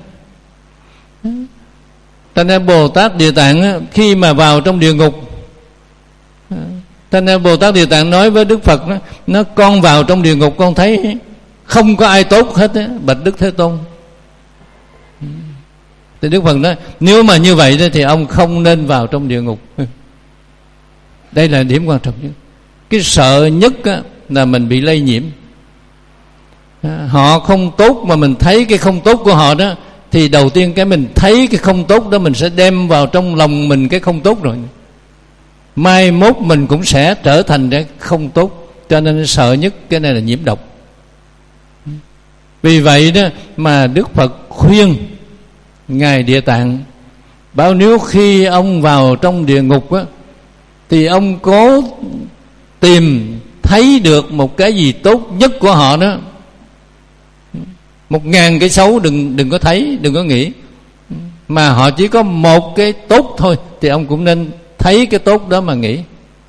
thành ra Bồ Tát Địa Tạng đó, khi mà vào trong địa ngục, thành ra Bồ Tát Địa Tạng nói với Đức Phật đó, nó con vào trong địa ngục con thấy không có ai tốt hết đó, bạch Đức Thế Tôn. Thì Đức Phật nói, nếu mà như vậy đó, thì ông không nên vào trong địa ngục. Đây là điểm quan trọng nhất. Cái sợ nhất á, là mình bị lây nhiễm. Họ không tốt mà mình thấy cái không tốt của họ đó, thì đầu tiên cái mình thấy cái không tốt đó, mình sẽ đem vào trong lòng mình cái không tốt rồi. Mai mốt mình cũng sẽ trở thành cái không tốt. Cho nên sợ nhất cái này là nhiễm độc. Vì vậy đó mà Đức Phật khuyên Ngài Địa Tạng, bảo nếu khi ông vào trong địa ngục á, thì ông cố tìm thấy được một cái gì tốt nhất của họ đó. Một ngàn cái xấu đừng đừng có thấy, đừng có nghĩ, mà họ chỉ có một cái tốt thôi, thì ông cũng nên thấy cái tốt đó mà nghĩ.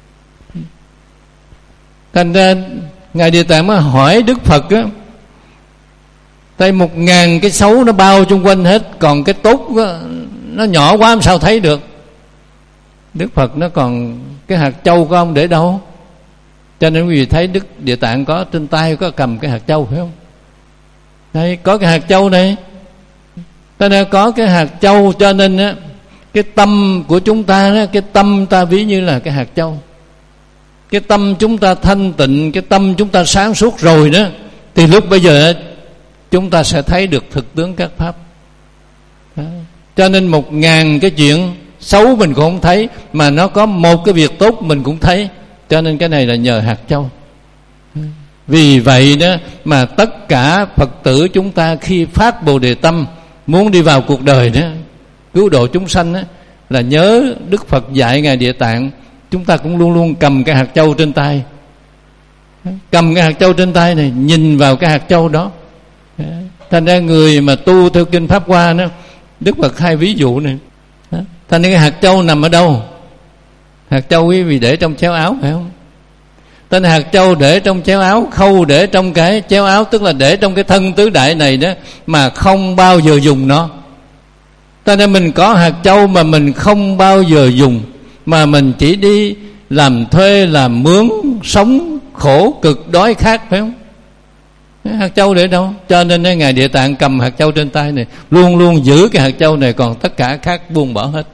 Thành ra Ngài Địa Tạng mới hỏi Đức Phật á, tại một ngàn cái xấu nó bao chung quanh hết, còn cái tốt đó, nó nhỏ quá làm sao thấy được. Đức Phật nó còn cái hạt châu của ông để đâu? Cho nên quý vị thấy Đức Địa Tạng có trên tay có cầm cái hạt châu phải không? Đây có cái hạt châu này, ta đã có cái hạt châu. Cho nên á, cái tâm của chúng ta đó, cái tâm ta ví như là cái hạt châu. Cái tâm chúng ta thanh tịnh, cái tâm chúng ta sáng suốt rồi đó, thì lúc bây giờ chúng ta sẽ thấy được thực tướng các pháp đó. Cho nên một ngàn cái chuyện xấu mình cũng không thấy, mà nó có một cái việc tốt mình cũng thấy. Cho nên cái này là nhờ hạt châu. Vì vậy đó mà tất cả Phật tử chúng ta khi phát Bồ Đề tâm, muốn đi vào cuộc đời đó, cứu độ chúng sanh đó, là nhớ Đức Phật dạy Ngài Địa Tạng. Chúng ta cũng luôn luôn cầm cái hạt châu trên tay. Cầm cái hạt châu trên tay này, nhìn vào cái hạt châu đó. Thành ra người mà tu theo kinh Pháp Hoa đó, Đức Phật hai ví dụ này. Thành ra cái hạt châu nằm ở đâu? Hạt châu quý vị để trong chéo áo phải không? Tên hạt châu để trong chéo áo, khâu để trong cái chéo áo, tức là để trong cái thân tứ đại này đó, mà không bao giờ dùng nó. Cho nên mình có hạt châu mà mình không bao giờ dùng, mà mình chỉ đi làm thuê, làm mướn, sống khổ cực đói khát phải không? Hạt châu để đâu? Cho nên Ngài Địa Tạng cầm hạt châu trên tay này, luôn luôn giữ cái hạt châu này, còn tất cả khác buông bỏ hết.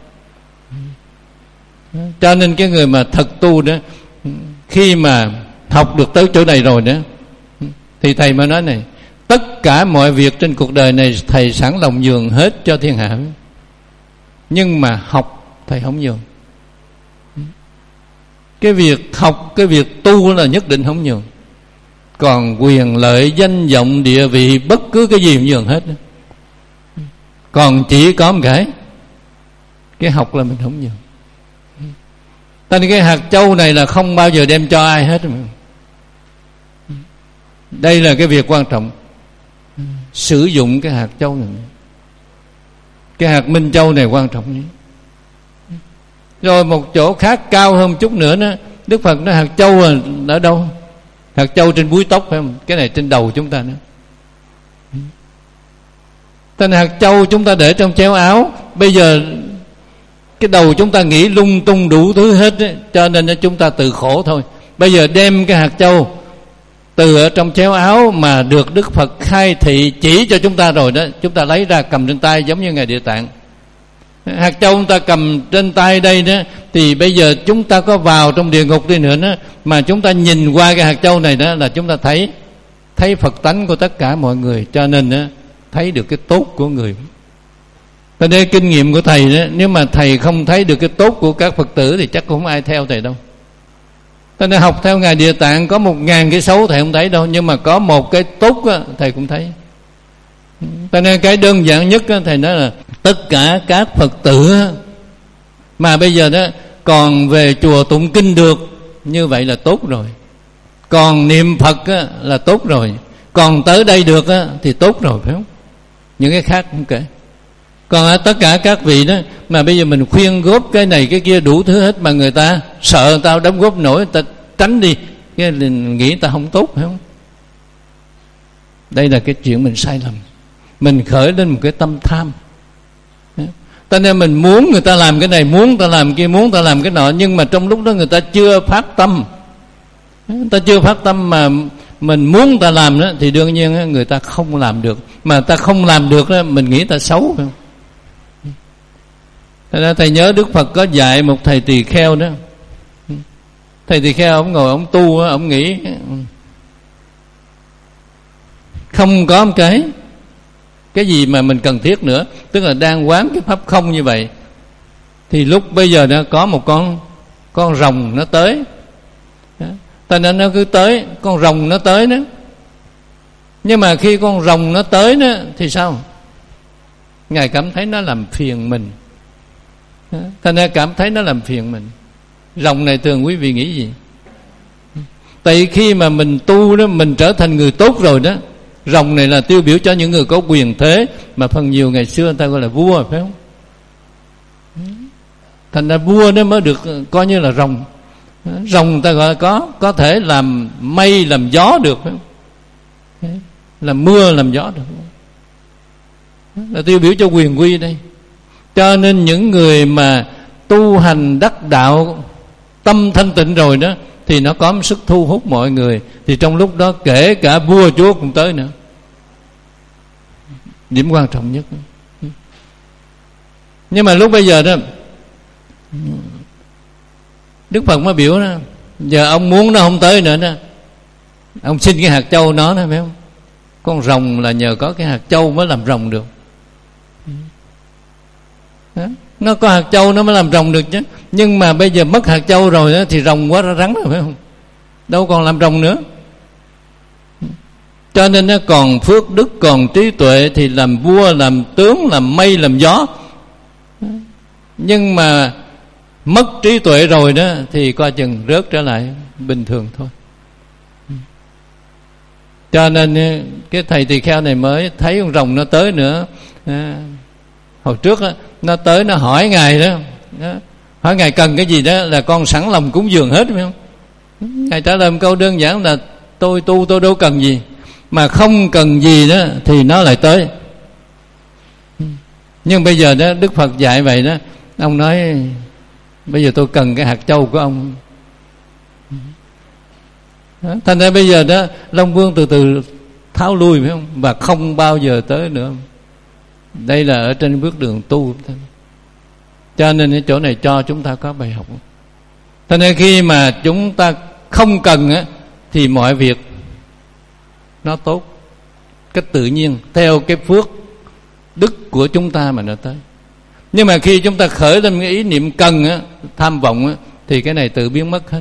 Cho nên cái người mà thật tu đó, khi mà học được tới chỗ này rồi đó, thì thầy mới nói này: tất cả mọi việc trên cuộc đời này thầy sẵn lòng nhường hết cho thiên hạ, nhưng mà học thầy không nhường. Cái việc học, cái việc tu là nhất định không nhường. Còn quyền lợi, danh vọng, địa vị, bất cứ cái gì cũng nhường hết. Còn chỉ có một cái, cái học là mình không nhường. Tại cái hạt châu này là không bao giờ đem cho ai hết. Đây là cái việc quan trọng. Sử dụng cái hạt châu này, cái hạt minh châu này quan trọng nhất. Rồi một chỗ khác cao hơn một chút nữa đó, Đức Phật nói hạt châu là ở đâu? Hạt châu trên búi tóc phải không? Cái này trên đầu chúng ta nữa. Tên hạt châu chúng ta để trong chéo áo. Bây giờ cái đầu chúng ta nghĩ lung tung đủ thứ hết ấy, cho nên chúng ta tự khổ thôi. Bây giờ đem cái hạt châu từ ở trong chéo áo mà được Đức Phật khai thị chỉ cho chúng ta rồi đó, chúng ta lấy ra cầm trên tay giống như Ngài Địa Tạng. Hạt châu chúng ta cầm trên tay đây đó, thì bây giờ chúng ta có vào trong địa ngục đi nữa đó, mà chúng ta nhìn qua cái hạt châu này đó là chúng ta thấy thấy Phật tánh của tất cả mọi người, cho nên đó, thấy được cái tốt của người. Tại đây kinh nghiệm của thầy đó, nếu mà thầy không thấy được cái tốt của các Phật tử thì chắc cũng không ai theo thầy đâu. Tại nên học theo Ngài Địa Tạng có một ngàn cái xấu thầy không thấy đâu, nhưng mà có một cái tốt đó, thầy cũng thấy. Tại nên cái đơn giản nhất đó, thầy nói là tất cả các Phật tử mà bây giờ đó còn về chùa tụng kinh được, như vậy là tốt rồi. Còn niệm Phật á, là tốt rồi. Còn tới đây được á, thì tốt rồi, phải không? Những cái khác không kể. Còn tất cả các vị đó mà bây giờ mình khuyên góp cái này cái kia đủ thứ hết, mà người ta sợ người ta đóng góp nổi, người ta tránh đi, cái nghĩ người ta không tốt, phải không? Đây là cái chuyện mình sai lầm. Mình khởi lên một cái tâm tham. Cho nên mình muốn người ta làm cái này, muốn người ta làm kia, muốn người ta làm cái nọ, nhưng mà trong lúc đó người ta chưa phát tâm. Người ta chưa phát tâm mà mình muốn người ta làm đó, thì đương nhiên người ta không làm được. Mà người ta không làm được đó, mình nghĩ người ta xấu, phải không? Thật ra thầy nhớ Đức Phật có dạy một thầy tỳ kheo đó. Thầy tỳ kheo ông ngồi ông tu, ông nghĩ không có một cái cái gì mà mình cần thiết nữa, tức là đang quán cái pháp không như vậy. Thì lúc bây giờ nó có một con con rồng nó tới, cho nên nó cứ tới, con rồng nó tới đó. Nhưng mà khi con rồng nó tới đó thì sao? Ngài cảm thấy nó làm phiền mình, cho nên cảm thấy nó làm phiền mình. Rồng này thường quý vị nghĩ gì? Tại khi mà mình tu đó, mình trở thành người tốt rồi đó. Rồng này là tiêu biểu cho những người có quyền thế, mà phần nhiều ngày xưa người ta gọi là vua, phải không? Thành ra vua nó mới được coi như là rồng. Rồng người ta gọi là có có thể làm mây làm gió được, phải không? Làm mưa làm gió được, là tiêu biểu cho quyền quy đây. Cho nên những người mà tu hành đắc đạo, tâm thanh tịnh rồi đó, thì nó có sức thu hút mọi người. Thì trong lúc đó kể cả vua chúa cũng tới nữa. Điểm quan trọng nhất. Nhưng mà lúc bây giờ đó, Đức Phật mới biểu đó, giờ ông muốn nó không tới nữa đó, ông xin cái hạt châu nó đó, phải không? Con rồng là nhờ có cái hạt châu mới làm rồng được. Đó. Nó có hạt châu nó mới làm rồng được chứ. Nhưng mà bây giờ mất hạt châu rồi đó, thì rồng quá rắn rồi, phải không? Đâu còn làm rồng nữa. Cho nên nó còn phước đức, còn trí tuệ thì làm vua, làm tướng, làm mây, làm gió. Nhưng mà mất trí tuệ rồi đó thì coi chừng rớt trở lại bình thường thôi. Cho nên cái thầy tỳ kheo này mới thấy con rồng nó tới nữa. À, hồi trước đó, nó tới nó hỏi Ngài đó, đó, hỏi Ngài cần cái gì đó, là con sẵn lòng cúng dường hết, phải không? Ngài trả lời một câu đơn giản là tôi tu tôi đâu cần gì, mà không cần gì đó thì nó lại tới. Nhưng bây giờ đó Đức Phật dạy vậy đó, ông nói bây giờ tôi cần cái hạt châu của ông. Đó, thành ra bây giờ đó Long Vương từ từ tháo lui, phải không? Và không bao giờ tới nữa. Đây là ở trên bước đường tu. Cho nên cái chỗ này cho chúng ta có bài học. Cho nên khi mà chúng ta không cần á, thì mọi việc nó tốt, cách tự nhiên, theo cái phước đức của chúng ta mà nó tới. Nhưng mà khi chúng ta khởi lên cái ý niệm cần á, tham vọng á, thì cái này tự biến mất hết.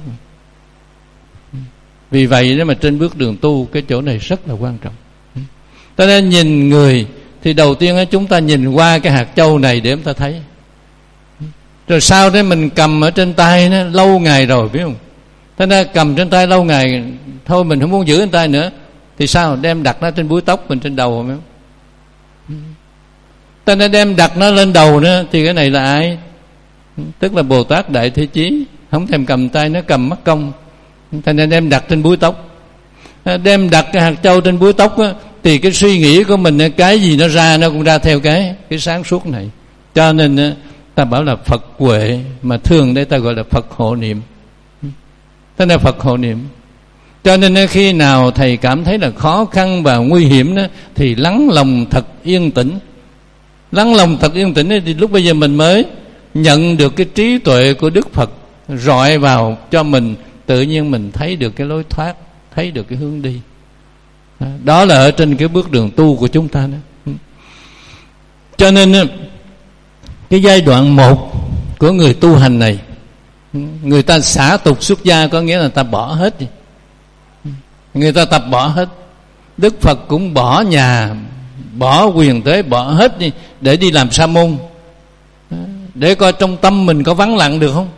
Vì vậy nếu mà trên bước đường tu, cái chỗ này rất là quan trọng. Cho nên nhìn người thì đầu tiên á, chúng ta nhìn qua cái hạt châu này để chúng ta thấy. Rồi sau đó mình cầm ở trên tay nó lâu ngày rồi, biết không? Thế nên cầm trên tay lâu ngày, thôi mình không muốn giữ trên tay nữa, thì sao? Đem đặt nó trên búi tóc mình, trên đầu, phải không? Thế nên đem đặt nó lên đầu nữa, thì cái này là ai? Tức là Bồ Tát Đại Thế Chí, không thèm cầm tay, nó cầm mất công. Thế nên đem đặt trên búi tóc. Đem đặt cái hạt châu trên búi tóc á, thì cái suy nghĩ của mình, cái gì nó ra nó cũng ra theo cái cái sáng suốt này. Cho nên ta bảo là Phật huệ, mà thường đây ta gọi là Phật hộ niệm. Thế là Phật hộ niệm. Cho nên khi nào thầy cảm thấy là khó khăn và nguy hiểm đó, thì lắng lòng thật yên tĩnh. Lắng lòng thật yên tĩnh thì lúc bây giờ mình mới nhận được cái trí tuệ của Đức Phật rọi vào cho mình, tự nhiên mình thấy được cái lối thoát, thấy được cái hướng đi. Đó là ở trên cái bước đường tu của chúng ta đó. Cho nên cái giai đoạn một của người tu hành này, người ta xả tục xuất gia, có nghĩa là ta bỏ hết đi. Người ta tập bỏ hết. Đức Phật cũng bỏ nhà, bỏ quyền thế, bỏ hết đi để đi làm sa môn, để coi trong tâm mình có vắng lặng được không.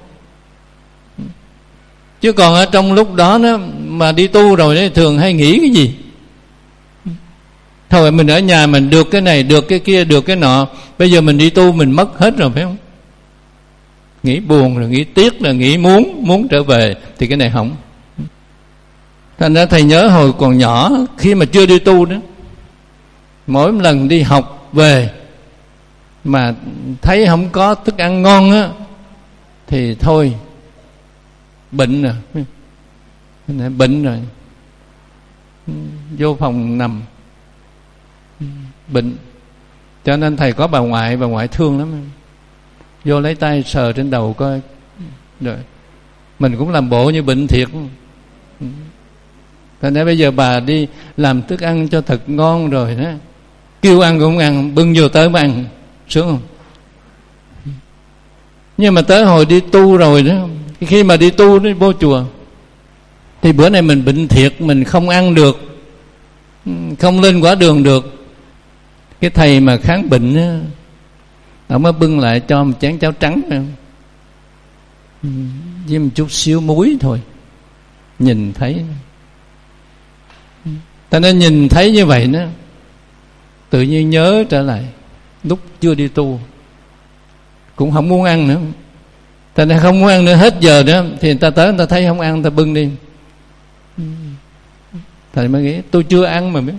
Chứ còn ở trong lúc đó nó mà đi tu rồi đấy, thường hay nghĩ cái gì? Thôi mình ở nhà mình được cái này, được cái kia, được cái nọ, bây giờ mình đi tu mình mất hết rồi, phải không? Nghĩ buồn rồi, nghĩ tiếc rồi, nghĩ muốn muốn trở về, thì cái này không. Thành ra thầy nhớ hồi còn nhỏ, khi mà chưa đi tu đó, mỗi lần đi học về mà thấy không có thức ăn ngon á, thì thôi bệnh rồi, bệnh rồi, vô phòng nằm bệnh. Cho nên thầy có bà ngoại, bà ngoại thương lắm, vô lấy tay sờ trên đầu coi, rồi mình cũng làm bộ như bệnh thiệt. Thành ra bây giờ bà đi làm thức ăn cho thật ngon rồi đó, kêu ăn cũng không ăn, bưng vô tới mới ăn, sướng không? Nhưng mà tới hồi đi tu rồi đó, khi mà đi tu đi vô chùa, thì bữa nay mình bệnh thiệt, mình không ăn được, không lên quả đường được. Cái thầy mà kháng bệnh á, ông mới bưng lại cho một chén cháo trắng với một chút xíu muối thôi, nhìn thấy. Ta nên nhìn thấy như vậy đó, tự nhiên nhớ trở lại lúc chưa đi tu, cũng không muốn ăn nữa. Ta nên không muốn ăn nữa, hết giờ nữa thì người ta tới, người ta thấy không ăn, người ta bưng đi. Thầy mới nghĩ tôi chưa ăn mà biết.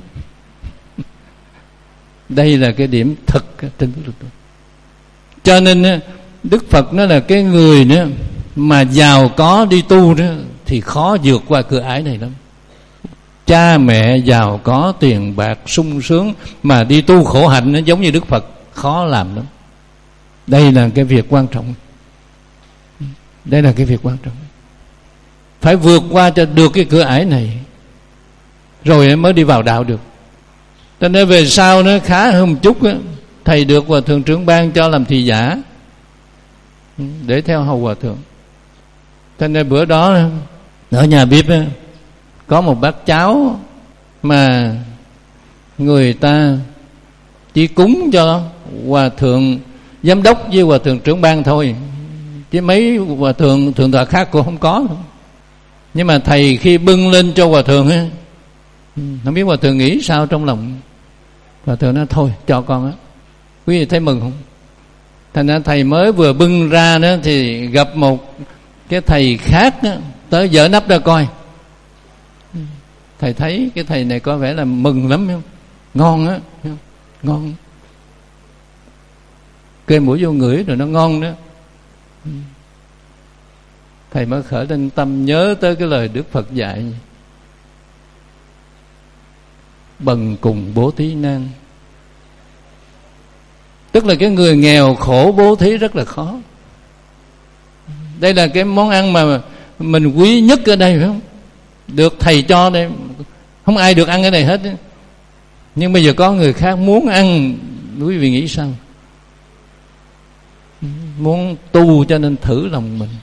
Đây là cái điểm thực trên bước đường tu. Cho nên Đức Phật nói là cái người nữa mà giàu có đi tu đó thì khó vượt qua cửa ải này lắm. Cha mẹ giàu có tiền bạc sung sướng mà đi tu khổ hạnh nó giống như Đức Phật, khó làm lắm. Đây là cái việc quan trọng. Đây là cái việc quan trọng. Phải vượt qua cho được cái cửa ải này, rồi mới đi vào đạo được. Cho nên về sau nó khá hơn một chút á, thầy được Hòa Thượng Trưởng Ban cho làm thị giả để theo hầu Hòa Thượng. Cho nên bữa đó ở nhà bếp á, có một bát cháo mà người ta chỉ cúng cho Hòa Thượng Giám đốc với Hòa Thượng Trưởng Ban thôi, chứ mấy Hòa Thượng Thượng tọa khác cũng không có. Nhưng mà thầy khi bưng lên cho Hòa Thượng á, không biết Hòa Thượng nghĩ sao trong lòng. Hòa Thượng nói thôi cho con á, quý vị thấy mừng không? Thành ra thầy mới vừa bưng ra đó thì gặp một cái thầy khác đó, tới dở nắp ra coi. Thầy thấy cái thầy này có vẻ là mừng lắm, không? Ngon á, ngon. Kê mũi vô ngửi rồi nó ngon đó. Thầy mới khởi lên tâm nhớ tới cái lời Đức Phật dạy. bần cùng bố thí nan. Tức là cái người nghèo khổ bố thí rất là khó. Đây là cái món ăn mà mình quý nhất ở đây, phải không? Được thầy cho đây, không ai được ăn cái này hết. Nhưng bây giờ có người khác muốn ăn, quý vị nghĩ sao? Muốn tu cho nên thử lòng mình.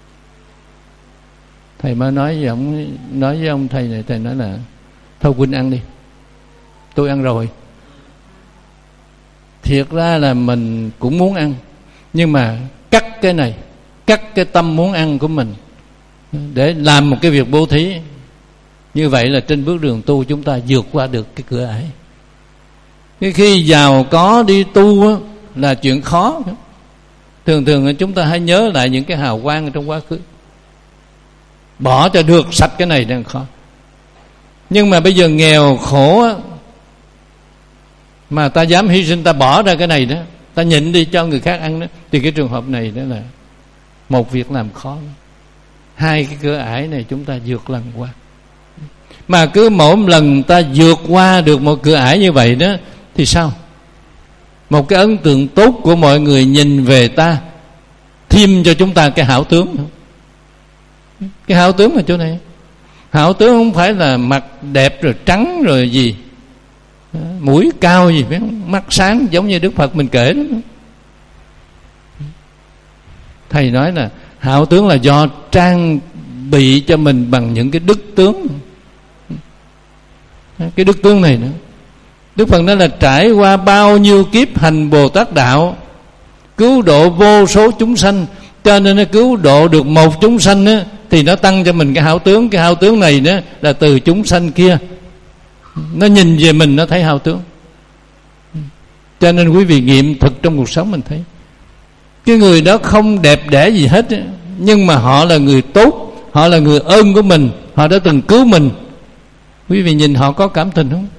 Thầy mới nói với ông, nói với ông thầy này, thầy nói là thôi Quynh ăn đi, tôi ăn rồi. Thiệt ra là mình cũng muốn ăn, nhưng mà cắt cái này, cắt cái tâm muốn ăn của mình để làm một cái việc bố thí. Như vậy là trên bước đường tu chúng ta vượt qua được cái cửa ải. Cái khi giàu có đi tu á, là chuyện khó. Thường thường chúng ta hãy nhớ lại những cái hào quang trong quá khứ, bỏ cho được sạch cái này đang khó. Nhưng mà bây giờ nghèo khổ á, mà ta dám hy sinh, ta bỏ ra cái này đó, ta nhịn đi cho người khác ăn đó, thì cái trường hợp này đó là một việc làm khó. Hai cái cửa ải này chúng ta vượt lần qua. Mà cứ mỗi lần ta vượt qua được một cửa ải như vậy đó, thì sao? Một cái ấn tượng tốt của mọi người nhìn về ta, thêm cho chúng ta cái hảo tướng. Cái hảo tướng ở chỗ này, hảo tướng không phải là mặt đẹp rồi trắng rồi gì, mũi cao gì, phải không? Mắt sáng giống như Đức Phật mình kể đó. Thầy nói là hảo tướng là do trang bị cho mình bằng những cái đức tướng. Cái đức tướng này nữa, Đức Phật nói là trải qua bao nhiêu kiếp hành Bồ Tát đạo, cứu độ vô số chúng sanh, cho nên nó cứu độ được một chúng sanh đó, thì nó tăng cho mình cái hảo tướng. Cái hảo tướng này đó là từ chúng sanh kia, nó nhìn về mình nó thấy hảo tướng. Cho nên quý vị nghiệm thực trong cuộc sống mình thấy cái người đó không đẹp đẽ gì hết, nhưng mà họ là người tốt, họ là người ơn của mình, họ đã từng cứu mình. Quý vị nhìn họ có cảm tình không?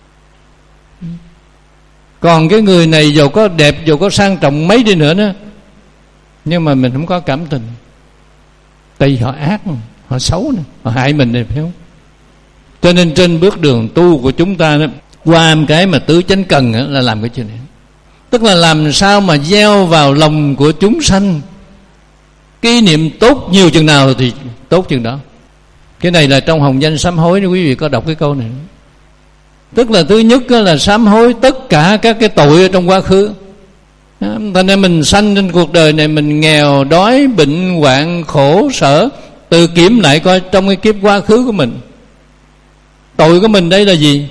Còn cái người này dù có đẹp, dù có sang trọng mấy đi nữa đó, nhưng mà mình không có cảm tình. Tại vì họ ác, họ xấu, họ hại mình này, phải không? Cho nên trên bước đường tu của chúng ta đó, qua cái mà tứ chánh cần đó, là làm cái chuyện này. Tức là làm sao mà gieo vào lòng của chúng sanh cái niệm tốt nhiều chừng nào thì tốt chừng đó. Cái này là trong Hồng Danh Sám Hối, nếu quý vị có đọc cái câu này. Tức là thứ nhất là sám hối tất cả các cái tội ở trong quá khứ. Thành ra mình sanh trên cuộc đời này, mình nghèo, đói, bệnh, hoạn, khổ, sở, tự kiểm lại coi trong cái kiếp quá khứ của mình, tội của mình đây là gì?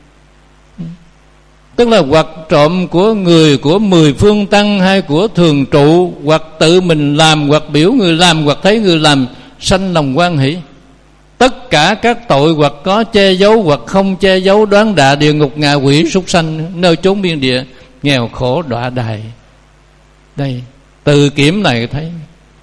Tức là hoặc trộm của người, của mười phương tăng, hay của thường trụ, hoặc tự mình làm, hoặc biểu người làm, hoặc thấy người làm sanh lòng hoan hỷ. Tất cả các tội hoặc có che giấu hoặc không che giấu, đoán đạ, địa ngục, ngạ quỷ, súc sanh, nơi chốn biên địa, nghèo khổ đọa đày. Đây, tự kiểm lại thấy.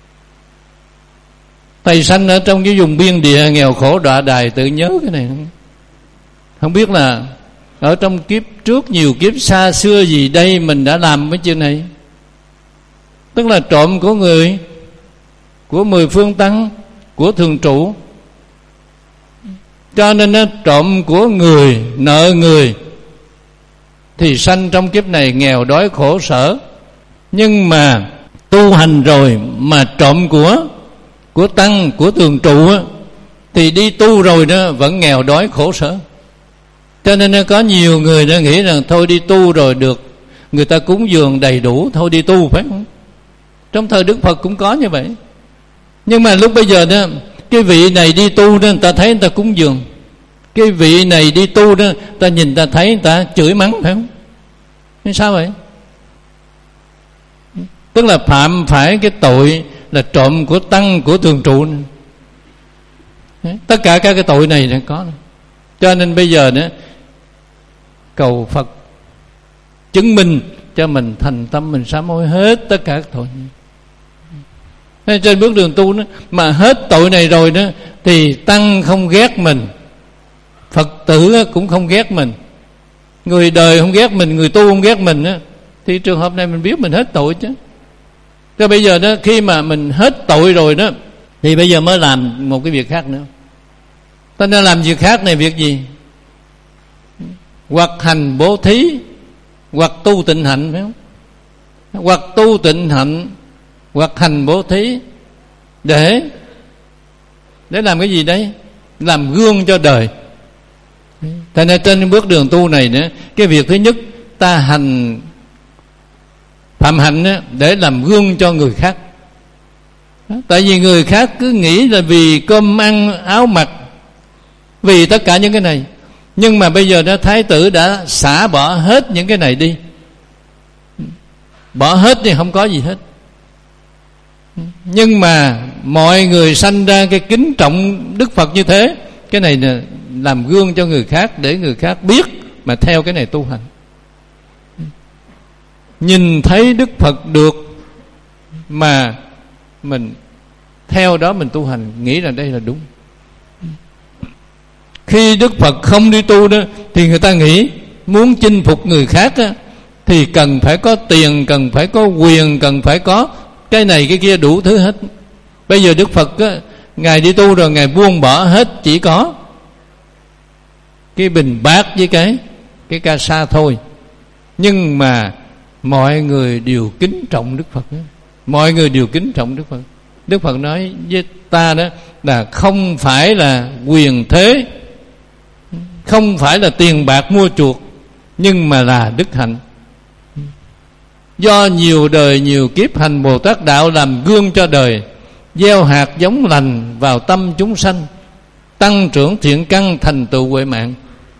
Thầy sanh ở trong cái vùng biên địa nghèo khổ đọa đày, tự nhớ cái này không? Không biết là ở trong kiếp trước, nhiều kiếp xa xưa gì đây mình đã làm mấy chuyện này. Tức là trộm của người, của mười phương tăng, của thường trụ. Cho nên nó trộm của người, nợ người, thì sanh trong kiếp này nghèo đói khổ sở. Nhưng mà tu hành rồi mà trộm của của tăng, của thường trụ á, thì đi tu rồi đó vẫn nghèo đói khổ sở. Cho nên có nhiều người đã nghĩ rằng thôi đi tu rồi được người ta cúng dường đầy đủ, thôi đi tu, phải không? Trong thời Đức Phật cũng có như vậy. Nhưng mà lúc bây giờ đó, cái vị này đi tu đó, người ta thấy người ta cúng dường. Cái vị này đi tu đó, ta nhìn ta thấy người ta chửi mắng, phải không? Nên sao vậy? Tức là phạm phải cái tội là trộm của tăng, của thường trụ. Tất cả các cái tội này đã có. Cho nên bây giờ nữa cầu Phật chứng minh cho mình thành tâm, mình sám hối hết tất cả các tội. Nên trên bước đường tu đó, mà hết tội này rồi đó, thì tăng không ghét mình, Phật tử cũng không ghét mình, người đời không ghét mình, người tu không ghét mình đó, thì trường hợp này mình biết mình hết tội chứ. Thế bây giờ đó, khi mà mình hết tội rồi đó, thì bây giờ mới làm một cái việc khác nữa. Ta nên làm việc khác này việc gì? hoặc hành bố thí, hoặc tu tịnh hạnh, phải không? Hoặc tu tịnh hạnh, hoặc hành bố thí, để để làm cái gì đấy? Làm gương cho đời. Thế nên trên bước đường tu này nữa, cái việc thứ nhất ta hành phạm hạnh đó, để làm gương cho người khác. Tại vì người khác cứ nghĩ là vì cơm ăn áo mặc, vì tất cả những cái này. Nhưng mà bây giờ đó Thái tử đã xả bỏ hết những cái này đi, bỏ hết thì không có gì hết. Nhưng mà mọi người sanh ra cái kính trọng Đức Phật như thế, cái này là làm gương cho người khác, để người khác biết mà theo cái này tu hành. Nhìn thấy Đức Phật được mà mình theo đó mình tu hành, nghĩ là đây là đúng. Khi Đức Phật không đi tu đó, thì người ta nghĩ muốn chinh phục người khác đó, thì cần phải có tiền, cần phải có quyền, cần phải có cái này cái kia đủ thứ hết. Bây giờ Đức Phật á, Ngài đi tu rồi Ngài buông bỏ hết, chỉ có cái bình bát với cái cái ca sa thôi. Nhưng mà mọi người đều kính trọng Đức Phật đó. Mọi người đều kính trọng Đức Phật. Đức Phật nói với ta đó là không phải là quyền thế, không phải là tiền bạc mua chuộc, nhưng mà là đức hạnh. Do nhiều đời nhiều kiếp hành Bồ Tát đạo, làm gương cho đời, gieo hạt giống lành vào tâm chúng sanh, tăng trưởng thiện căn, thành tựu huệ mạng.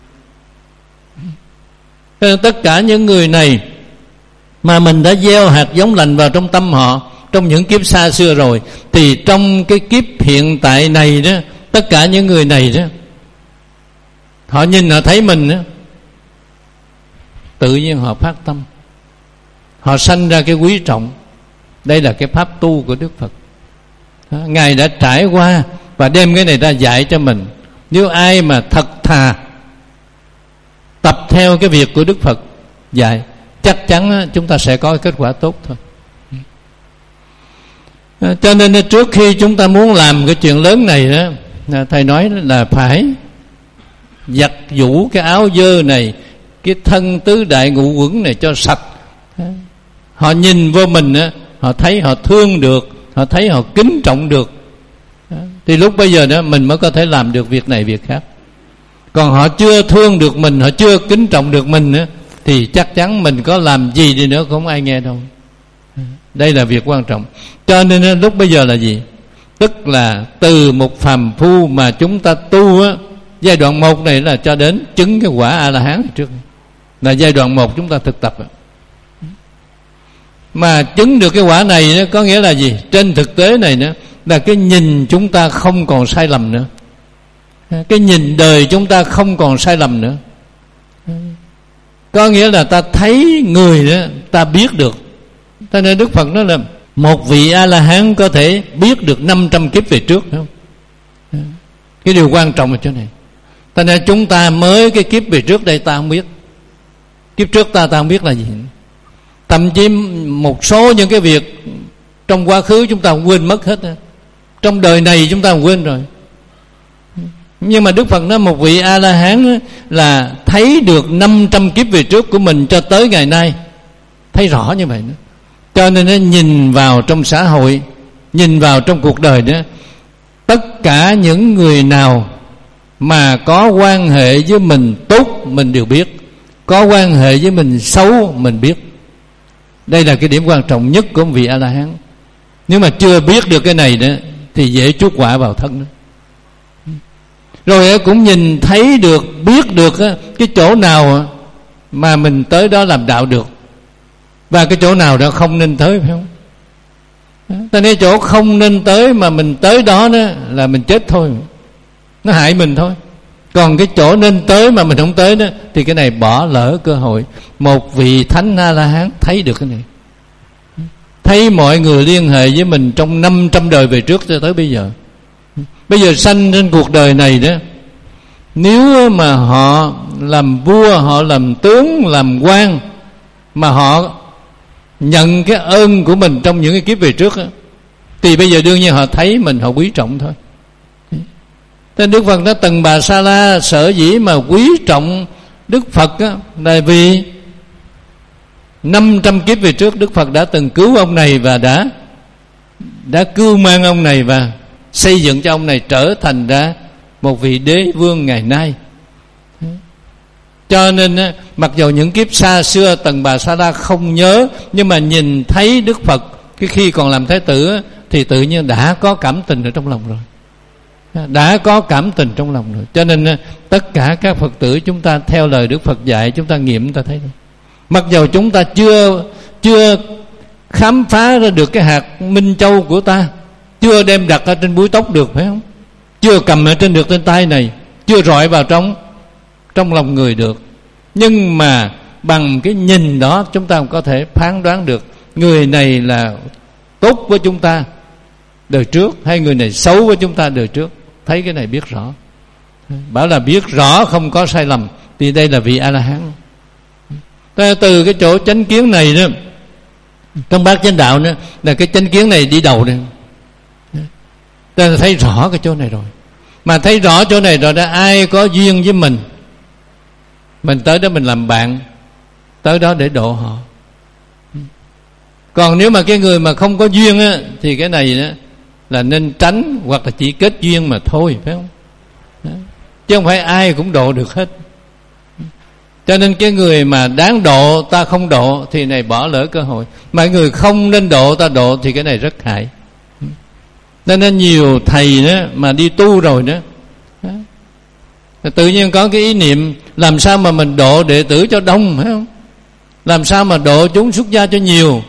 Tất cả những người này mà mình đã gieo hạt giống lành vào trong tâm họ trong những kiếp xa xưa rồi, thì trong cái kiếp hiện tại này đó, tất cả những người này đó, họ nhìn họ thấy mình đó, tự nhiên họ phát tâm, họ sanh ra cái quý trọng. Đây là cái pháp tu của Đức Phật. Ngài đã trải qua và đem cái này ra dạy cho mình. Nếu ai mà thật thà tập theo cái việc của Đức Phật dạy, chắc chắn chúng ta sẽ có kết quả tốt thôi. Cho nên trước khi chúng ta muốn làm cái chuyện lớn này đó, Thầy nói là phải giặt giũ cái áo dơ này, cái thân tứ đại ngũ uẩn này cho sạch. Họ nhìn vô mình á, họ thấy họ thương được, họ thấy họ kính trọng được, thì lúc bây giờ đó mình mới có thể làm được việc này việc khác. Còn họ chưa thương được mình, họ chưa kính trọng được mình á, thì chắc chắn mình có làm gì đi nữa cũng không ai nghe đâu. Đây là việc quan trọng. Cho nên lúc bây giờ là gì? Tức là từ một phàm phu mà chúng ta tu á, giai đoạn một này là cho đến chứng cái quả A-la-hán trước, là giai đoạn một chúng ta thực tập. Mà chứng được cái quả này đó, có nghĩa là gì? Trên thực tế này nữa, là cái nhìn chúng ta không còn sai lầm nữa, cái nhìn đời chúng ta không còn sai lầm nữa. Có nghĩa là ta thấy người đó, ta biết được. Cho nên Đức Phật nói là một vị A-la-hán có thể biết được năm trăm kiếp về trước, phải không? Cái điều quan trọng là chỗ này. Cho nên chúng ta mới cái kiếp về trước đây ta không biết, kiếp trước ta ta không biết là gì. Thậm chí một số những cái việc trong quá khứ chúng ta quên mất hết. Trong đời này chúng ta quên rồi. Nhưng mà Đức Phật nói một vị A-la-hán là thấy được năm trăm kiếp về trước của mình cho tới ngày nay, thấy rõ như vậy nữa. Cho nên nó nhìn vào trong xã hội, nhìn vào trong cuộc đời đó, tất cả những người nào mà có quan hệ với mình tốt mình đều biết, có quan hệ với mình xấu mình biết. Đây là cái điểm quan trọng nhất của một vị A-la-hán. Nếu mà chưa biết được cái này đó thì dễ chuốc quả vào thân đó. Rồi cũng nhìn thấy được, biết được cái chỗ nào mà mình tới đó làm đạo được, và cái chỗ nào đó không nên tới, phải không? Ta nói chỗ không nên tới mà mình tới đó đó là mình chết thôi, nó hại mình thôi. Còn cái chỗ nên tới mà mình không tới đó thì cái này bỏ lỡ cơ hội. Một vị thánh A-la-hán thấy được cái này, thấy mọi người liên hệ với mình trong năm trăm đời về trước cho tới bây giờ. Bây giờ sanh trên cuộc đời này đó, nếu mà họ làm vua, họ làm tướng, làm quan, mà họ nhận cái ơn của mình trong những cái kiếp về trước đó, thì bây giờ đương nhiên họ thấy mình, họ quý trọng thôi. Nên Đức Phật nói Tần Bà Sa La sở dĩ mà quý trọng Đức Phật á, là vì năm trăm kiếp về trước Đức Phật đã từng cứu ông này và đã đã cưu mang ông này và xây dựng cho ông này trở thành ra một vị đế vương ngày nay. Cho nên mặc dù những kiếp xa xưa Tần Bà Sa La không nhớ, nhưng mà nhìn thấy Đức Phật cái khi còn làm Thái tử thì tự nhiên đã có cảm tình ở trong lòng rồi, đã có cảm tình trong lòng rồi. Cho nên tất cả các Phật tử chúng ta theo lời Đức Phật dạy, chúng ta nghiệm chúng ta thấy rồi. Mặc dù chúng ta chưa chưa khám phá ra được cái hạt minh châu của ta, chưa đem đặt ở trên búi tóc được, phải không? Chưa cầm ở trên được trên tay này, chưa rọi vào trong trong lòng người được, nhưng mà bằng cái nhìn đó chúng ta có thể phán đoán được người này là tốt với chúng ta đời trước hay người này xấu với chúng ta đời trước. Thấy cái này biết rõ. Bảo là biết rõ không có sai lầm thì đây là vị A-la-hán. Từ cái chỗ chánh kiến này đó, trong bát chánh đạo nữa, là cái chánh kiến này đi đầu đây. Ta thấy rõ cái chỗ này rồi. Mà thấy rõ chỗ này rồi đó, ai có duyên với mình, mình tới đó mình làm bạn, tới đó để độ họ. Còn nếu mà cái người mà không có duyên á, thì cái này đó là nên tránh, hoặc là chỉ kết duyên mà thôi, phải không? Đó. Chứ không phải ai cũng độ được hết. Cho nên cái người mà đáng độ ta không độ thì này bỏ lỡ cơ hội, mà người không nên độ ta độ thì cái này rất hại. Nên nhiều thầy đó mà đi tu rồi đó, đó, tự nhiên có cái ý niệm làm sao mà mình độ đệ tử cho đông, phải không? Làm sao mà độ chúng xuất gia cho nhiều.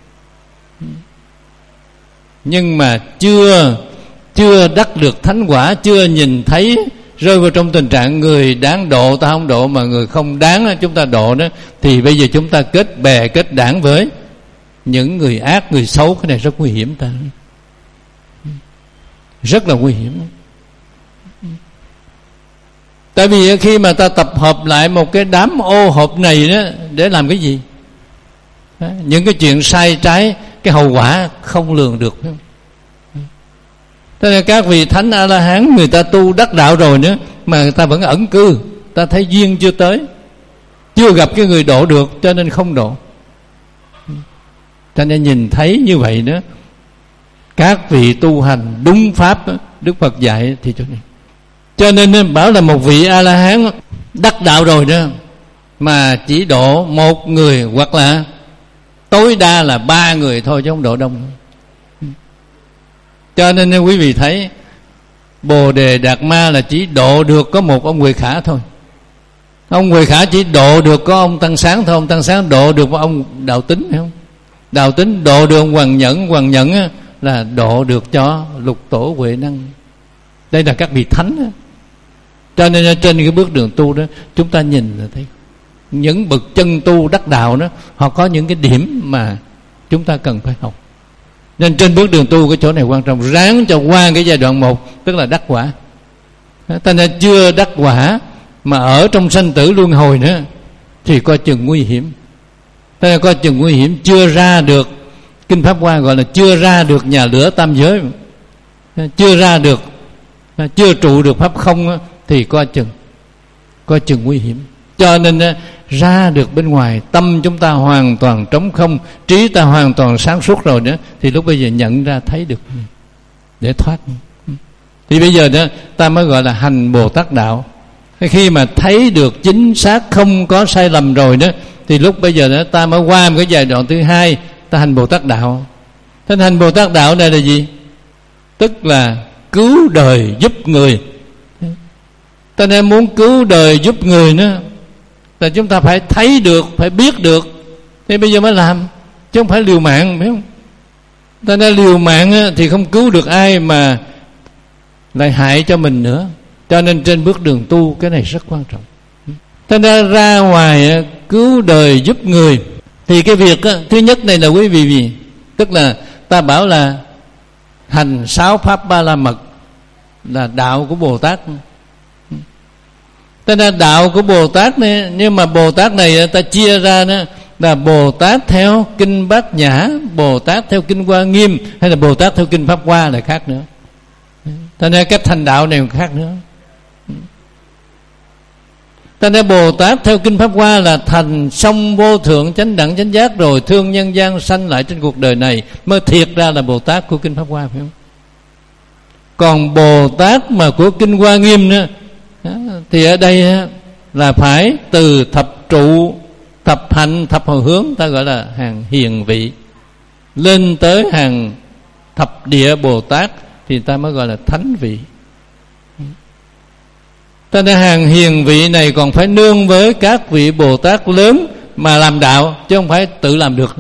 Nhưng mà chưa chưa đắc được thánh quả, chưa nhìn thấy, rơi vào trong tình trạng người đáng độ ta không độ, mà người không đáng chúng ta độ đó, thì bây giờ chúng ta kết bè kết đảng với những người ác, người xấu. Cái này rất nguy hiểm ta, rất là nguy hiểm. Tại vì khi mà ta tập hợp lại một cái đám ô hợp này đó, để làm cái gì? Đó, những cái chuyện sai trái, cái hậu quả không lường được. Thế nên các vị thánh A-la-hán, người ta tu đắc đạo rồi nữa mà người ta vẫn ẩn cư, ta thấy duyên chưa tới, chưa gặp cái người độ được, cho nên không độ. Cho nên nhìn thấy như vậy đó, các vị tu hành đúng pháp đó, Đức Phật dạy thì chỗ này. Cho nên bảo là một vị A-la-hán đắc đạo rồi đó, mà chỉ độ một người hoặc là tối đa là ba người thôi, chứ không độ đông. Cho nên quý vị thấy Bồ Đề Đạt Ma là chỉ độ được có một ông Huệ Khả thôi. Ông Huệ Khả chỉ độ được có ông Tăng Sáng thôi. Ông Tăng Sáng độ được một ông Đạo Tính, phải không? Đạo Tính độ được ông Hoàng Nhẫn. Hoàng Nhẫn á, là độ được cho Lục Tổ Huệ Năng. Đây là các vị thánh á. Cho nên trên cái bước đường tu đó, chúng ta nhìn là thấy những bậc chân tu đắc đạo đó, họ có những cái điểm mà chúng ta cần phải học. Nên trên bước đường tu cái chỗ này quan trọng, ráng cho qua cái giai đoạn một, tức là đắc quả. Ta nên chưa đắc quả mà ở trong sanh tử luân hồi nữa thì coi chừng nguy hiểm. Ta nên coi chừng nguy hiểm, chưa ra được kinh Pháp Hoa gọi là chưa ra được nhà lửa tam giới, chưa ra được, chưa trụ được pháp không thì coi chừng coi chừng nguy hiểm. Cho nên ra được bên ngoài, tâm chúng ta hoàn toàn trống không, trí ta hoàn toàn sáng suốt rồi nữa, thì lúc bây giờ nhận ra thấy được để thoát. Thì bây giờ đó ta mới gọi là hành Bồ Tát đạo. Khi mà thấy được chính xác không có sai lầm rồi đó, thì lúc bây giờ đó ta mới qua một cái giai đoạn thứ hai, ta hành Bồ Tát đạo. Thế hành Bồ Tát đạo này là gì? Tức là cứu đời giúp người. Ta nên muốn cứu đời giúp người nữa, là chúng ta phải thấy được, phải biết được, thì bây giờ mới làm, chứ không phải liều mạng, phải không? Ta nên liều mạng thì không cứu được ai mà lại hại cho mình nữa. Cho nên trên bước đường tu cái này rất quan trọng. Ta nên ra ngoài cứu đời giúp người, thì cái việc thứ nhất này là quý vị gì? Tức là ta bảo là hành sáu pháp ba la mật là đạo của Bồ Tát. Thế nên đạo của Bồ Tát này, nhưng mà Bồ Tát này ta chia ra đó là Bồ Tát theo kinh Bát Nhã, Bồ Tát theo kinh Hoa Nghiêm, hay là Bồ Tát theo kinh Pháp Hoa là khác nữa. Thế nên cách thành đạo này khác nữa. Ta nói Bồ Tát theo Kinh Pháp Hoa là thành song vô thượng chánh đẳng chánh giác, rồi thương nhân gian sanh lại trên cuộc đời này mới thiệt ra là Bồ Tát của Kinh Pháp Hoa, phải không? Còn Bồ Tát mà của Kinh Hoa Nghiêm nữa, thì ở đây là phải từ thập trụ, thập hạnh, thập hồi hướng, ta gọi là hàng hiền vị, lên tới hàng thập địa Bồ Tát thì ta mới gọi là thánh vị. Ta nói hàng hiền vị này còn phải nương với các vị Bồ Tát lớn mà làm đạo, chứ không phải tự làm được.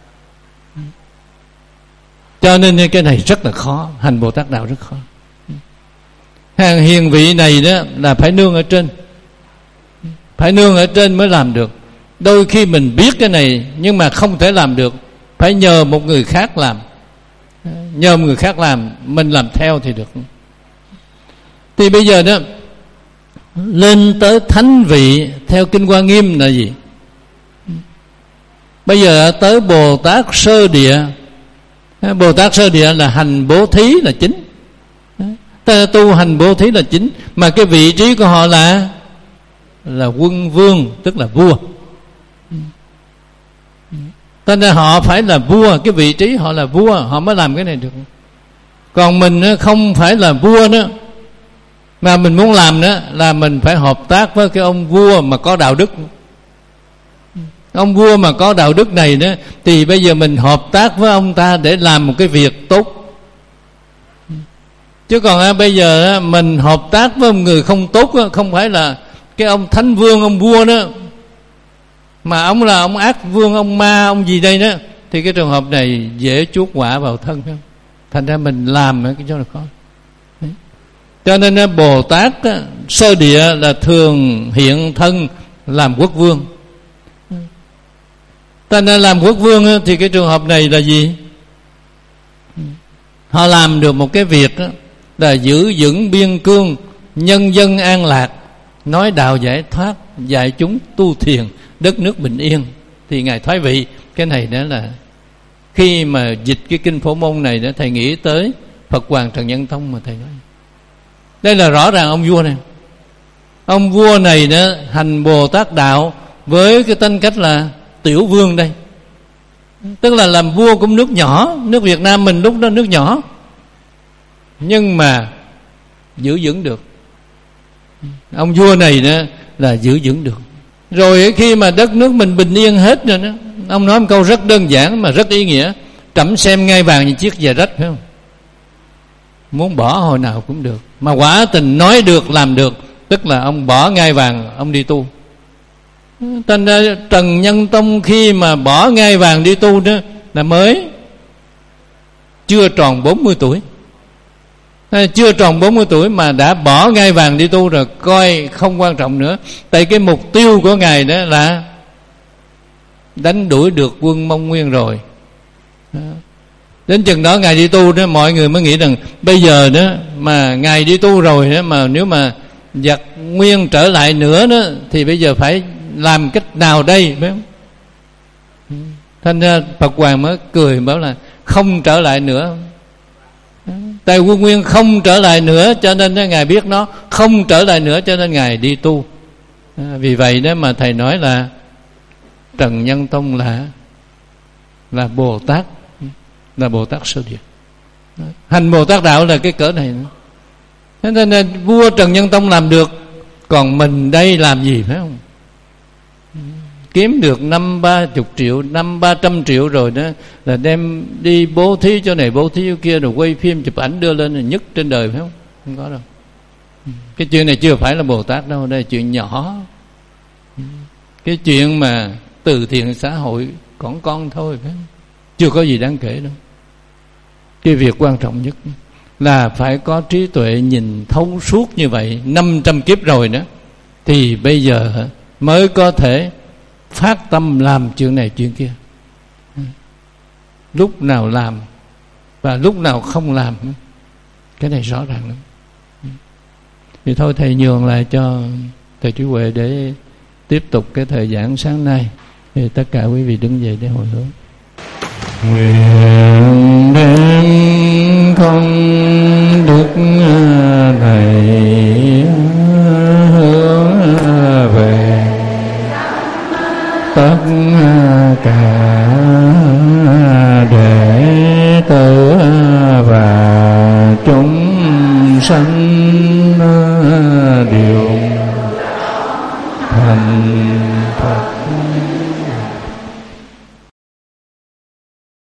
Cho nên cái này rất là khó, hành Bồ Tát đạo rất khó. Hàng hiền vị này đó là phải nương ở trên, phải nương ở trên mới làm được. Đôi khi mình biết cái này nhưng mà không thể làm được, phải nhờ một người khác làm. Nhờ một người khác làm, mình làm theo thì được. Thì bây giờ đó, lên tới thánh vị theo Kinh Hoa Nghiêm là gì? Bây giờ tới Bồ Tát sơ địa. Bồ Tát sơ địa là hành bố thí là chính, ta tu hành bố thí là chính, mà cái vị trí của họ là là quân vương, tức là vua. Cho nên họ phải là vua, cái vị trí họ là vua, họ mới làm cái này được. Còn mình không phải là vua nữa, mà mình muốn làm nữa là mình phải hợp tác với cái ông vua mà có đạo đức. Ông vua mà có đạo đức này nữa thì bây giờ mình hợp tác với ông ta để làm một cái việc tốt. Chứ còn à, bây giờ à, mình hợp tác với một người không tốt á, không phải là cái ông thánh vương, ông vua đó, mà ông là ông ác vương, ông ma, ông gì đây đó, thì cái trường hợp này dễ chuốc quả vào thân, phải không? Thành ra mình làm cái chỗ là khó. Đấy. Cho nên à, Bồ Tát á, sơ địa là thường hiện thân làm quốc vương. Ta nên làm quốc vương á, thì cái trường hợp này là gì? Họ làm được một cái việc á, là giữ vững biên cương, nhân dân an lạc, nói đạo giải thoát, dạy chúng tu thiền, đất nước bình yên, thì Ngài thoái vị. Cái này đó là khi mà dịch cái kinh Phổ Môn này đó, thầy nghĩ tới Phật Hoàng Trần Nhân Tông mà thầy nói. Đây là rõ ràng ông vua này, ông vua này đó hành Bồ Tát đạo với cái tính cách là tiểu vương đây, tức là làm vua cũng nước nhỏ. Nước Việt Nam mình lúc đó nước nhỏ, nhưng mà giữ vững được. Ông vua này đó là giữ vững được. Rồi khi mà đất nước mình bình yên hết rồi đó, ông nói một câu rất đơn giản mà rất ý nghĩa: trẫm xem ngai vàng như chiếc giày rách, phải không? Muốn bỏ hồi nào cũng được. Mà quả tình nói được làm được, tức là ông bỏ ngai vàng, ông đi tu. Thành ra Trần Nhân Tông khi mà bỏ ngai vàng đi tu đó là mới chưa tròn bốn mươi tuổi. Chưa tròn bốn mươi tuổi mà đã bỏ ngai vàng đi tu rồi, coi không quan trọng nữa. Tại cái mục tiêu của Ngài đó là đánh đuổi được quân Mông Nguyên rồi. Đến chừng đó Ngài đi tu đó, mọi người mới nghĩ rằng bây giờ đó mà Ngài đi tu rồi đó, mà nếu mà giặc Nguyên trở lại nữa đó thì bây giờ phải làm cách nào đây, phải không? Thành ra Phật Hoàng mới cười bảo là không trở lại nữa. Tại quân Nguyên không trở lại nữa, cho nên Ngài biết nó không trở lại nữa, cho nên Ngài đi tu. À, vì vậy đó mà thầy nói là Trần Nhân Tông là là Bồ Tát, là Bồ Tát sơ địa. Hành Bồ Tát đạo là cái cỡ này nữa. Thế nên là vua Trần Nhân Tông làm được, còn mình đây làm gì, phải không? Kiếm được năm ba chục triệu, năm ba trăm triệu rồi đó là đem đi bố thí cho này bố thí cho kia, rồi quay phim chụp ảnh đưa lên là nhất trên đời, phải không? Không có đâu. Cái chuyện này chưa phải là Bồ Tát đâu, đây là chuyện nhỏ. Cái chuyện mà từ thiện xã hội còn con thôi, phải không? Chưa có gì đáng kể đâu. Cái việc quan trọng nhất là phải có trí tuệ nhìn thấu suốt như vậy năm trăm kiếp rồi đó, thì bây giờ mới có thể phát tâm làm chuyện này chuyện kia. Lúc nào làm và lúc nào không làm, cái này rõ ràng lắm. Thì thôi thầy nhường lại cho thầy Trí Huệ để tiếp tục cái thời giảng sáng nay. Thì tất cả quý vị đứng dậy để hồi hướng. Nguyện đem công đức này hướng về cả đệ tử và chúng sanh đều thành Phật.